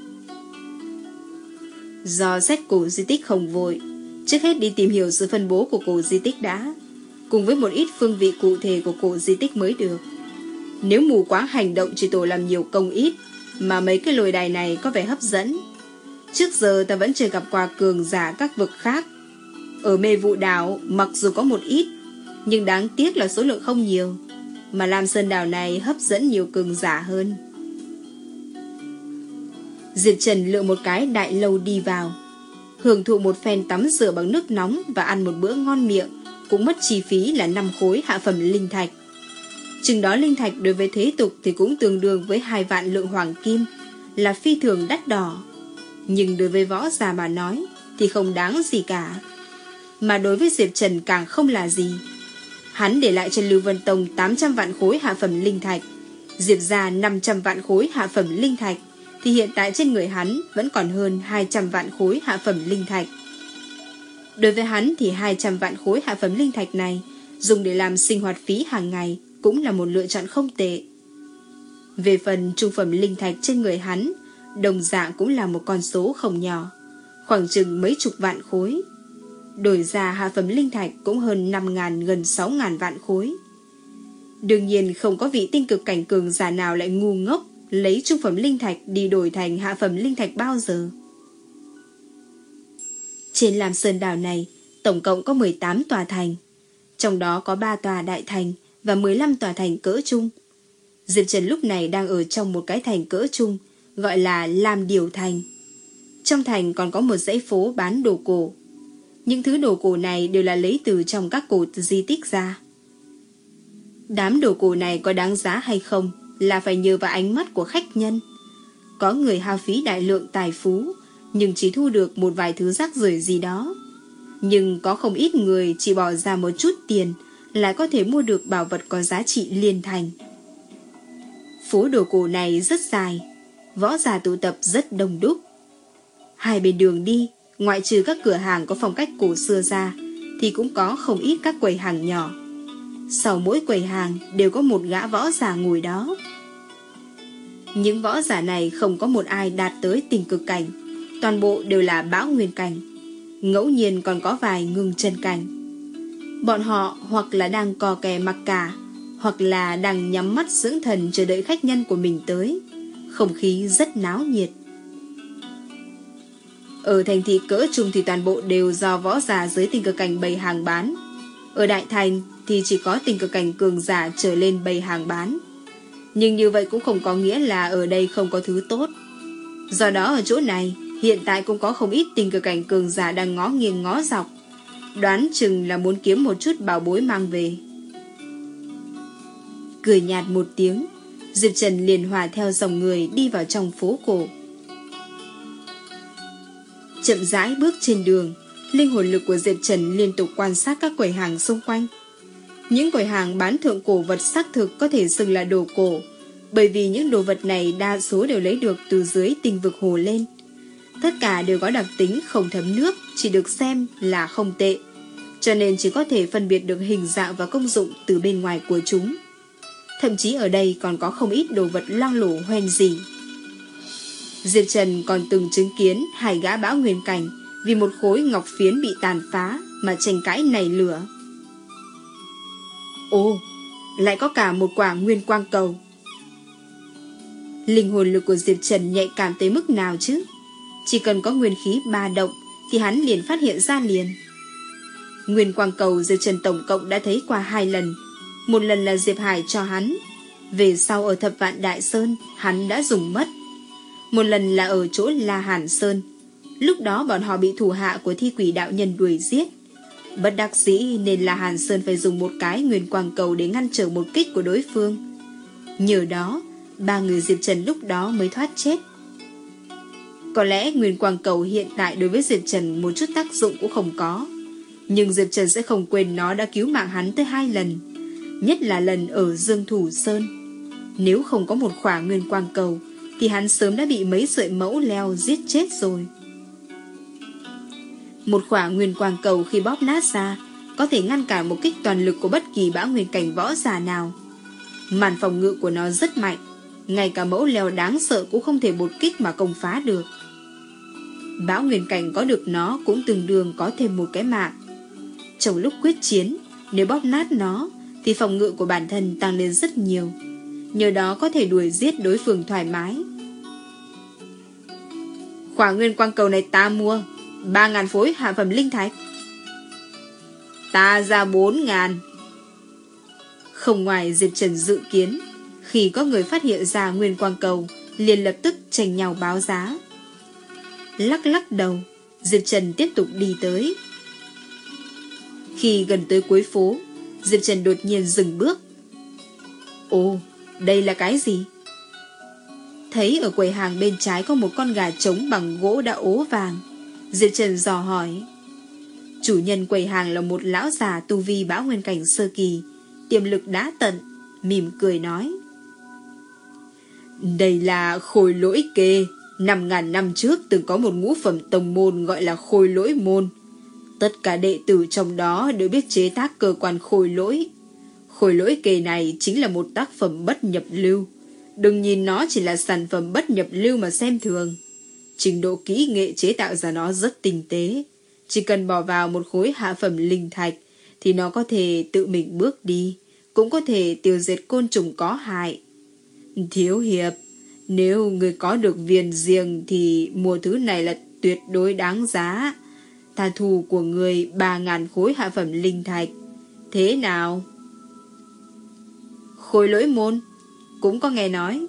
Dò xét cổ di tích không vội, trước hết đi tìm hiểu sự phân bố của cổ di tích đã, cùng với một ít phương vị cụ thể của cổ di tích mới được. Nếu mù quáng hành động chỉ tổ làm nhiều công ít, mà mấy cái lôi đài này có vẻ hấp dẫn. Trước giờ ta vẫn chưa gặp qua cường giả các vực khác. Ở Mê Vụ đảo mặc dù có một ít, nhưng đáng tiếc là số lượng không nhiều. Mà Lam Sơn đảo này hấp dẫn nhiều cường giả hơn. Diệp Trần lựa một cái đại lâu đi vào, hưởng thụ một phen tắm rửa bằng nước nóng và ăn một bữa ngon miệng, cũng mất chi phí là năm khối hạ phẩm linh thạch. Chừng đó linh thạch đối với thế tục thì cũng tương đương với hai vạn lượng hoàng kim, là phi thường đắt đỏ. Nhưng đối với võ giả mà nói thì không đáng gì cả. Mà đối với Diệp Trần càng không là gì. Hắn để lại cho Lưu Vân Tông tám trăm vạn khối hạ phẩm linh thạch, Diệp gia năm trăm vạn khối hạ phẩm linh thạch, thì hiện tại trên người hắn vẫn còn hơn hai trăm vạn khối hạ phẩm linh thạch. Đối với hắn thì hai trăm vạn khối hạ phẩm linh thạch này dùng để làm sinh hoạt phí hàng ngày cũng là một lựa chọn không tệ. Về phần trung phẩm linh thạch trên người hắn, đồng dạng cũng là một con số không nhỏ, khoảng chừng mấy chục vạn khối. đổi ra hạ phẩm linh thạch cũng hơn năm ngàn gần sáu ngàn vạn khối. Đương nhiên không có vị tinh cực cảnh cường giả nào lại ngu ngốc lấy trung phẩm linh thạch đi đổi thành hạ phẩm linh thạch bao giờ. Trên Lam Sơn đảo này tổng cộng có mười tám tòa thành, trong đó có ba tòa đại thành và mười lăm tòa thành cỡ trung. Diệp Trần lúc này đang ở trong một cái thành cỡ trung, gọi là Lam Điểu Thành. Trong thành còn có một dãy phố bán đồ cổ. Những thứ đồ cổ này đều là lấy từ trong các cổ di tích ra. Đám đồ cổ này có đáng giá hay không là phải nhờ vào ánh mắt của khách nhân. Có người hao phí đại lượng tài phú, nhưng chỉ thu được một vài thứ rác rưởi gì đó. Nhưng có không ít người chỉ bỏ ra một chút tiền lại có thể mua được bảo vật có giá trị liên thành. Phố đồ cổ này rất dài, võ giả tụ tập rất đông đúc. Hai bên đường đi, ngoại trừ các cửa hàng có phong cách cổ xưa ra, thì cũng có không ít các quầy hàng nhỏ. Sau mỗi quầy hàng đều có một gã võ giả ngồi đó. Những võ giả này không có một ai đạt tới tình cực cảnh, toàn bộ đều là bão nguyên cảnh, ngẫu nhiên còn có vài ngưng chân cảnh. Bọn họ hoặc là đang cò kè mặc cả, hoặc là đang nhắm mắt dưỡng thần chờ đợi khách nhân của mình tới. Không khí rất náo nhiệt. Ở thành thị cỡ trung thì toàn bộ đều do võ giả dưới tình cực cảnh bày hàng bán. Ở đại thành thì chỉ có tình cực cảnh cường giả trở lên bày hàng bán. Nhưng như vậy cũng không có nghĩa là ở đây không có thứ tốt. Do đó ở chỗ này hiện tại cũng có không ít tình cực cảnh cường giả đang ngó nghiêng ngó dọc, đoán chừng là muốn kiếm một chút bảo bối mang về. Cười nhạt một tiếng, Diệp Trần liền hòa theo dòng người đi vào trong phố cổ. Chậm rãi bước trên đường, linh hồn lực của Diệp Trần liên tục quan sát các quầy hàng xung quanh. Những quầy hàng bán thượng cổ vật xác thực có thể xưng là đồ cổ, bởi vì những đồ vật này đa số đều lấy được từ dưới tinh vực hồ lên. Tất cả đều có đặc tính không thấm nước, chỉ được xem là không tệ, cho nên chỉ có thể phân biệt được hình dạng và công dụng từ bên ngoài của chúng. Thậm chí ở đây còn có không ít đồ vật loang lổ hoen gì. Diệp Trần còn từng chứng kiến hai gã bão nguyên cảnh vì một khối ngọc phiến bị tàn phá mà tranh cãi nảy lửa. Ồ, lại có cả một quả nguyên quang cầu. Linh hồn lực của Diệp Trần nhạy cảm tới mức nào chứ? Chỉ cần có nguyên khí ba động thì hắn liền phát hiện ra liền. Nguyên quang cầu Diệp Trần tổng cộng đã thấy qua hai lần. Một lần là Diệp Hải cho hắn, về sau ở Thập Vạn Đại Sơn hắn đã dùng mất. Một lần là ở chỗ La Hàn Sơn, lúc đó bọn họ bị thủ hạ của Thi Quỷ đạo nhân đuổi giết. Bất đắc dĩ nên La Hàn Sơn phải dùng một cái nguyên quang cầu để ngăn trở một kích của đối phương. Nhờ đó ba người Diệp Trần lúc đó mới thoát chết. Có lẽ nguyên quang cầu hiện tại đối với Diệp Trần một chút tác dụng cũng không có, nhưng Diệp Trần sẽ không quên nó đã cứu mạng hắn tới hai lần, nhất là lần ở Dương Thủ Sơn. Nếu không có một khỏa nguyên quang cầu thì hắn sớm đã bị mấy sợi mẫu leo giết chết rồi. Một khỏa nguyên quang cầu khi bóp nát ra có thể ngăn cản một kích toàn lực của bất kỳ bão nguyên cảnh võ giả nào. Màn phòng ngự của nó rất mạnh, ngay cả mẫu leo đáng sợ cũng không thể một kích mà công phá được. Bão nguyên cảnh có được nó cũng tương đương có thêm một cái mạng. Trong lúc quyết chiến, nếu bóp nát nó thì phòng ngự của bản thân tăng lên rất nhiều, nhờ đó có thể đuổi giết đối phương thoải mái. Khỏa nguyên quang cầu này ta mua ba ngàn phối hạ phẩm linh thạch. Ta ra bốn ngàn. Không ngoài Diệp Trần dự kiến, khi có người phát hiện ra nguyên quang cầu liền lập tức tranh nhau báo giá. Lắc lắc đầu, Diệp Trần tiếp tục đi tới. Khi gần tới cuối phố, Diệp Trần đột nhiên dừng bước. Ồ, đây là cái gì? Thấy ở quầy hàng bên trái có một con gà trống bằng gỗ đã ố vàng, Diệp Trần dò hỏi. Chủ nhân quầy hàng là một lão già tu vi bão nguyên cảnh sơ kỳ, tiềm lực đã tận, mỉm cười nói. Đây là Khôi Lỗi Kê. Năm ngàn năm trước từng có một ngũ phẩm tông môn gọi là Khôi Lỗi Môn. Tất cả đệ tử trong đó đều biết chế tác cơ quan khôi lỗi. Khôi Lỗi Kê này chính là một tác phẩm bất nhập lưu. Đừng nhìn nó chỉ là sản phẩm bất nhập lưu mà xem thường. Trình độ kỹ nghệ chế tạo ra nó rất tinh tế, Chỉ cần bỏ vào một khối hạ phẩm linh thạch thì nó có thể tự mình bước đi, cũng có thể tiêu diệt côn trùng có hại. Thiếu hiệp, nếu người có được viên riêng thì mua thứ này là tuyệt đối đáng giá. Ta thù của người ba ngàn khối hạ phẩm linh thạch. Thế nào? Khôi lỗi môn cũng có nghe nói.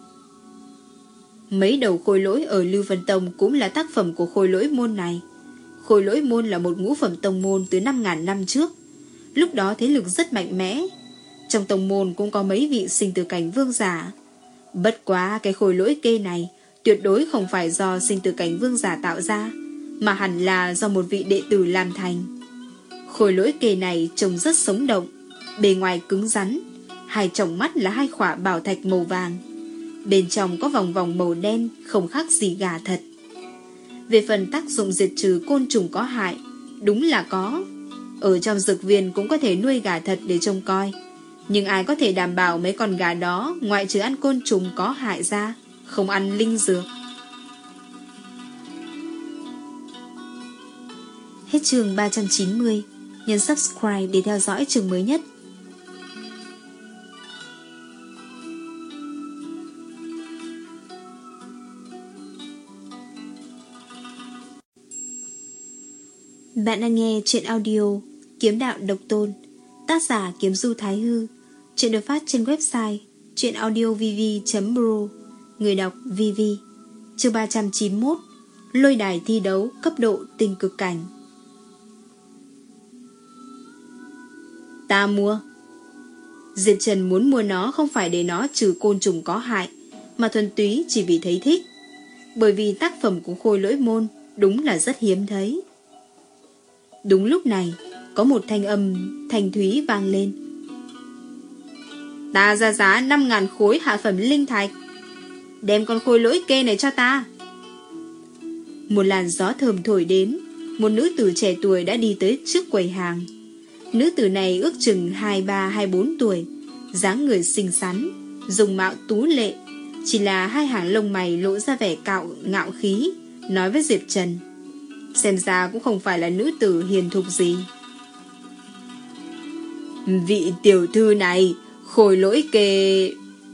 Mấy đầu khôi lỗi ở Lưu Vân Tông cũng là tác phẩm của khôi lỗi môn này. Khôi lỗi môn là một ngũ phẩm tông môn từ năm ngàn năm trước. Lúc đó thế lực rất mạnh mẽ. Trong tông môn cũng có mấy vị sinh tử cảnh vương giả. Bất quá cái khôi lỗi kê này tuyệt đối không phải do sinh tử cảnh vương giả tạo ra, mà hẳn là do một vị đệ tử làm thành. Khôi lỗi kê này trông rất sống động, bề ngoài cứng rắn, hai tròng mắt là hai khỏa bảo thạch màu vàng, bên trong có vòng vòng màu đen không khác gì gà thật. Về phần tác dụng diệt trừ côn trùng có hại, đúng là có. Ở trong dược viên cũng có thể nuôi gà thật để trông coi, nhưng ai có thể đảm bảo mấy con gà đó ngoại trừ ăn côn trùng có hại ra, không ăn linh dược. Hết chương ba trăm chín mươi. Nhấn subscribe để theo dõi chương mới nhất. Bạn đang nghe truyện audio Kiếm Đạo Độc Tôn, tác giả Kiếm Du Thái Hư. Truyện được phát trên website truyệnaudiovv chấm pro. Người đọc vê vê. Chương ba trăm chín mươi mốt. Lôi đài thi đấu cấp độ tinh cực cảnh. Ta mua. Diệp Trần muốn mua nó không phải để nó trừ côn trùng có hại, mà thuần túy chỉ vì thấy thích. Bởi vì tác phẩm của khôi lỗi môn đúng là rất hiếm thấy. Đúng lúc này, có một thanh âm thanh thúy vang lên. Ta ra giá năm ngàn khối hạ phẩm linh thạch. Đem con khôi lỗi kê này cho ta. Một làn gió thơm thổi đến. Một nữ tử trẻ tuổi đã đi tới trước quầy hàng. Nữ tử này ước chừng hai ba hai bốn tuổi, dáng người xinh xắn, dùng mạo tú lệ, chỉ là hai hàng lông mày lộ ra vẻ cạo ngạo khí, nói với Diệp Trần. Xem ra cũng không phải là nữ tử hiền thục gì. Vị tiểu thư này, khôi lỗi kê...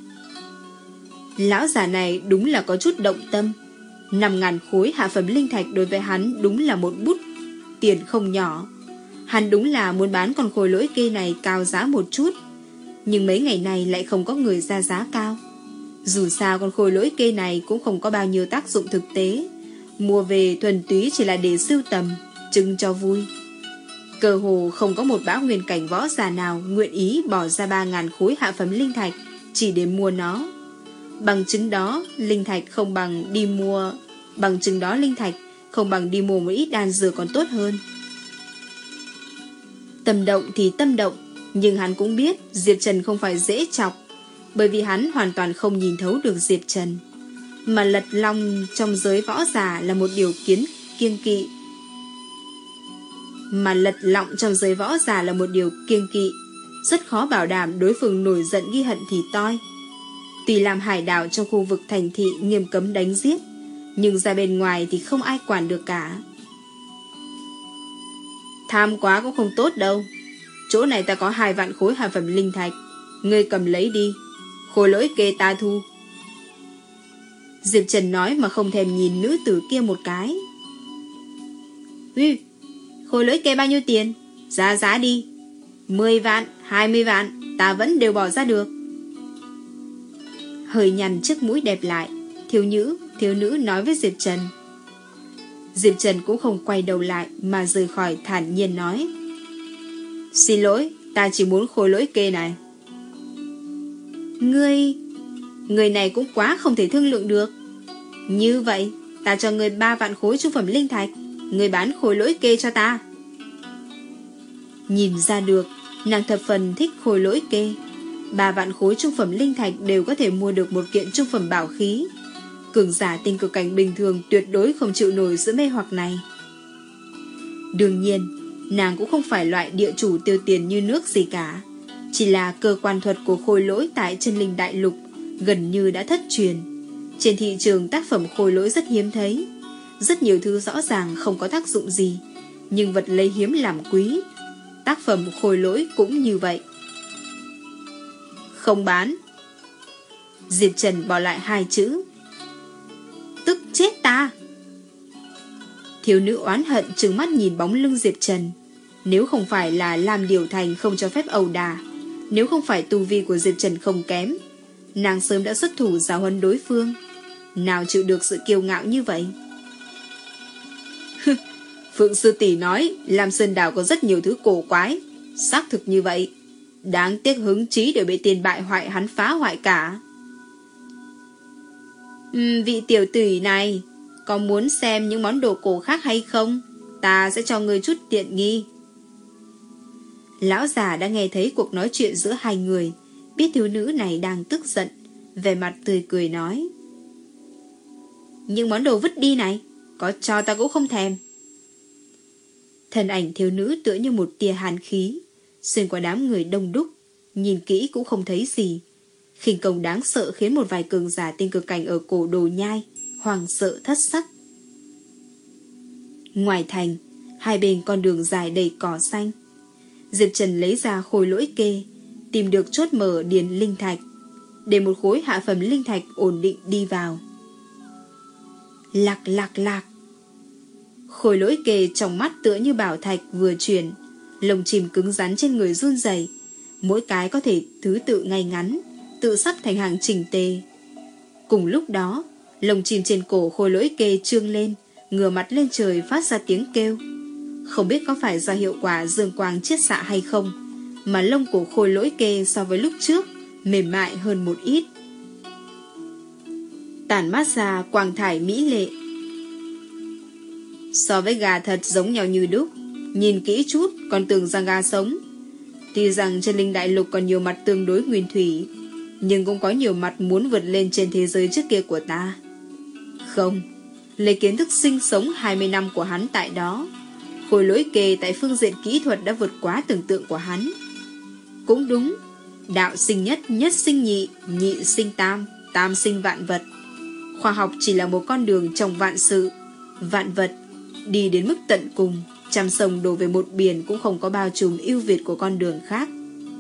Lão già này đúng là có chút động tâm. Năm ngàn khối hạ phẩm linh thạch đối với hắn đúng là một bút tiền không nhỏ. Hắn đúng là muốn bán con khôi lỗi kê này cao giá một chút, nhưng mấy ngày này lại không có người ra giá cao. Dù sao con khôi lỗi kê này cũng không có bao nhiêu tác dụng thực tế, mua về thuần túy chỉ là để sưu tầm, trưng cho vui. Cơ hồ không có một bão nguyên cảnh võ giả nào nguyện ý bỏ ra ba ngàn khối hạ phẩm linh thạch chỉ để mua nó. Bằng chứng đó, linh thạch không bằng đi mua Bằng chứng đó linh thạch không bằng đi mua một ít đan dược còn tốt hơn. Tâm động thì tâm động, nhưng hắn cũng biết Diệp Trần không phải dễ chọc, bởi vì hắn hoàn toàn không nhìn thấu được Diệp Trần. Mà lật long trong giới võ giả là một điều kiến kiêng kỵ. Mà lật lọng trong giới võ giả là một điều kiêng kỵ. Rất khó bảo đảm đối phương nổi giận ghi hận thì toi. Tuy làm hải đảo trong khu vực thành thị nghiêm cấm đánh giết, nhưng ra bên ngoài thì không ai quản được cả. Tham quá cũng không tốt đâu. Chỗ này ta có hai vạn khối hạ phẩm linh thạch, ngươi cầm lấy đi. Khôi lỗi kê ta thu. Diệp Trần nói mà không thèm nhìn nữ tử kia một cái. Ừ, khôi lỗi kê bao nhiêu tiền? Giá giá đi. Mười vạn, hai mươi vạn, ta vẫn đều bỏ ra được. Hơi nhăn chiếc mũi đẹp lại, thiếu nữ, thiếu nữ nói với Diệp Trần. Diệp Trần cũng không quay đầu lại mà rời khỏi, thản nhiên nói. Xin lỗi, ta chỉ muốn khôi lỗi kê này. Ngươi... Người này cũng quá không thể thương lượng được. Như vậy, ta cho ngươi ba vạn khối trung phẩm linh thạch, ngươi bán khôi lỗi kê cho ta. Nhìn ra được, nàng thập phần thích khôi lỗi kê. Ba vạn khối trung phẩm linh thạch đều có thể mua được một kiện trung phẩm bảo khí. Cường giả tinh cực cảnh bình thường tuyệt đối không chịu nổi sự mê hoặc này. Đương nhiên, nàng cũng không phải loại địa chủ tiêu tiền như nước gì cả. Chỉ là cơ quan thuật của khôi lỗi tại chân linh đại lục gần như đã thất truyền. Trên thị trường tác phẩm khôi lỗi rất hiếm thấy. Rất nhiều thứ rõ ràng không có tác dụng gì, nhưng vật lấy hiếm làm quý. Tác phẩm Khôi Lỗi cũng như vậy. Không bán. Diệp Trần bỏ lại hai chữ. Tức chết ta. Thiếu nữ oán hận trừng mắt nhìn bóng lưng Diệp Trần. Nếu không phải là làm điều thành không cho phép ẩu đả, nếu không phải tu vi của Diệp Trần không kém, nàng sớm đã xuất thủ giáo huấn đối phương. Nào chịu được sự kiêu ngạo như vậy. Phượng sư tỷ nói Lam Sơn Đảo có rất nhiều thứ cổ quái. Xác thực như vậy. Đáng tiếc hứng chí đều bị tiền bại hoại hắn phá hoại cả. uhm, Vị tiểu tử này, có muốn xem những món đồ cổ khác hay không? Ta sẽ cho ngươi chút tiện nghi. Lão già đã nghe thấy cuộc nói chuyện giữa hai người, biết thiếu nữ này đang tức giận, vẻ mặt tươi cười nói. Những món đồ vứt đi này, có cho ta cũng không thèm. Thân ảnh thiếu nữ tựa như một tia hàn khí, xuyên qua đám người đông đúc, nhìn kỹ cũng không thấy gì. Khinh công đáng sợ khiến một vài cường giả tinh cực cảnh ở cổ Đồ Nhai hoảng sợ thất sắc. Ngoài thành, hai bên con đường dài đầy cỏ xanh. Diệp Trần lấy ra Khôi Lỗi kê, tìm được chốt mở điền linh thạch, để một khối hạ phẩm linh thạch ổn định đi vào. Lạc lạc lạc. Khôi Lỗi kê trong mắt tựa như bảo thạch vừa chuyển, lồng chìm cứng rắn trên người run rẩy, mỗi cái có thể thứ tự ngay ngắn, tự sắp thành hàng chỉnh tề. Cùng lúc đó, lồng chìm trên cổ Khôi Lỗi kê trương lên, ngửa mặt lên trời phát ra tiếng kêu. Không biết có phải do hiệu quả dương quang chiết xạ hay không, mà lông của Khôi Lỗi kê so với lúc trước mềm mại hơn một ít, tản mát ra quang thải mỹ lệ. So với gà thật giống nhau như đúc, nhìn kỹ chút còn tưởng rằng gà sống. Tuy rằng trên linh đại lục còn nhiều mặt tương đối nguyên thủy, nhưng cũng có nhiều mặt muốn vượt lên trên thế giới trước kia của ta. Không, lấy kiến thức sinh sống hai mươi năm của hắn tại đó, Khôi Lỗi kê tại phương diện kỹ thuật đã vượt quá tưởng tượng của hắn. Cũng đúng, đạo sinh nhất, nhất sinh nhị, nhị sinh tam, tam sinh vạn vật. Khoa học chỉ là một con đường trong vạn sự, vạn vật, đi đến mức tận cùng, trăm sông đổ về một biển cũng không có bao trùm ưu việt của con đường khác.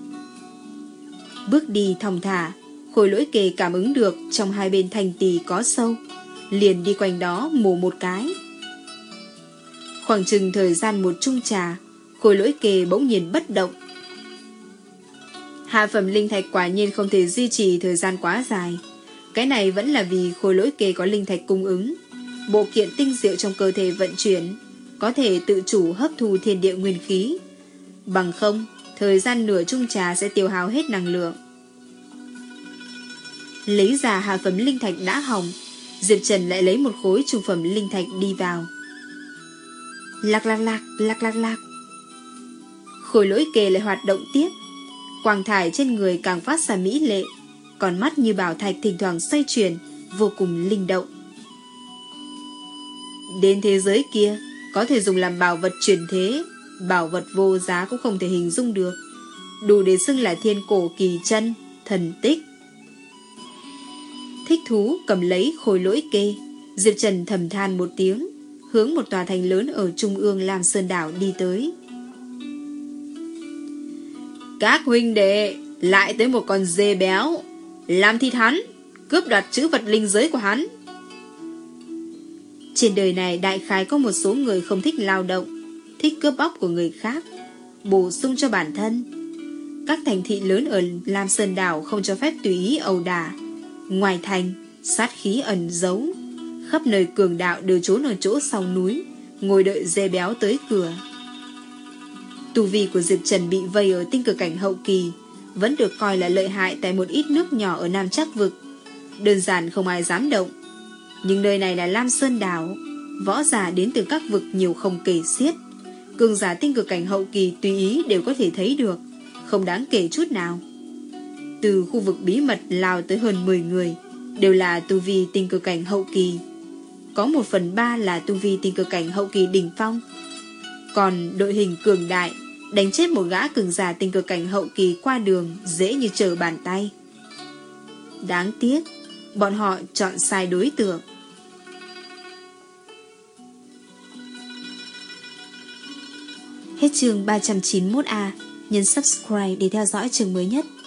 Bước đi thong thả, Khôi Lỗi kê cảm ứng được trong hai bên thành tỳ có sâu, liền đi quanh đó mổ một cái. Khoảng chừng thời gian một chung trà, Khôi Lỗi kê bỗng nhiên bất động. Hạ phẩm linh thạch quả nhiên không thể duy trì thời gian quá dài. Cái này vẫn là vì Khôi Lỗi kê có linh thạch cung ứng, bộ kiện tinh diệu trong cơ thể vận chuyển, có thể tự chủ hấp thu thiên địa nguyên khí. Bằng không, thời gian nửa chung trà sẽ tiêu hao hết năng lượng. Lấy ra hạ phẩm linh thạch đã hỏng, Diệp Trần lại lấy một khối trung phẩm linh thạch đi vào. Lạc lạc lạc, lạc lạc lạc. Khôi Lỗi kê lại hoạt động tiếp, quang thải trên người càng phát ra mỹ lệ, còn mắt như bảo thạch thỉnh thoảng xoay chuyển, vô cùng linh động. Đến thế giới kia, có thể dùng làm bảo vật truyền thế, bảo vật vô giá cũng không thể hình dung được, đủ để xưng là thiên cổ kỳ chân, thần tích. Thích thú cầm lấy Khôi Lỗi kê, Diệp Trần thầm than một tiếng, hướng một tòa thành lớn ở trung ương Lam Sơn Đảo đi tới. Các huynh đệ, lại tới một con dê béo, làm thịt hắn, cướp đoạt trữ vật linh giới của hắn. Trên đời này đại khái có một số người không thích lao động, thích cướp bóc của người khác, bổ sung cho bản thân. Các thành thị lớn ở Lam Sơn Đảo không cho phép tùy ý ẩu đả. Ngoài thành, sát khí ẩn giấu, khắp nơi cường đạo đều trốn ở chỗ sau núi, ngồi đợi dê béo tới cửa. Tu vi của Diệp Trần bị vây ở tinh cực cảnh hậu kỳ, vẫn được coi là lợi hại tại một ít nước nhỏ ở Nam Trắc Vực, đơn giản không ai dám động. Nhưng nơi này là Lam Sơn Đảo, võ giả đến từ các vực nhiều không kể xiết, cường giả tinh cực cảnh hậu kỳ tùy ý đều có thể thấy được, không đáng kể chút nào. Từ khu vực bí mật lao tới hơn mười người, đều là tu vi tinh cực cảnh hậu kỳ, có một phần ba là tu vi tinh cực cảnh hậu kỳ đỉnh phong. Còn đội hình cường đại, đánh chết một gã cường giả tinh cực cảnh hậu kỳ qua đường dễ như trở bàn tay. Đáng tiếc, bọn họ chọn sai đối tượng. Hết chương ba trăm chín mươi mốt A. Nhấn subscribe để theo dõi chương mới nhất.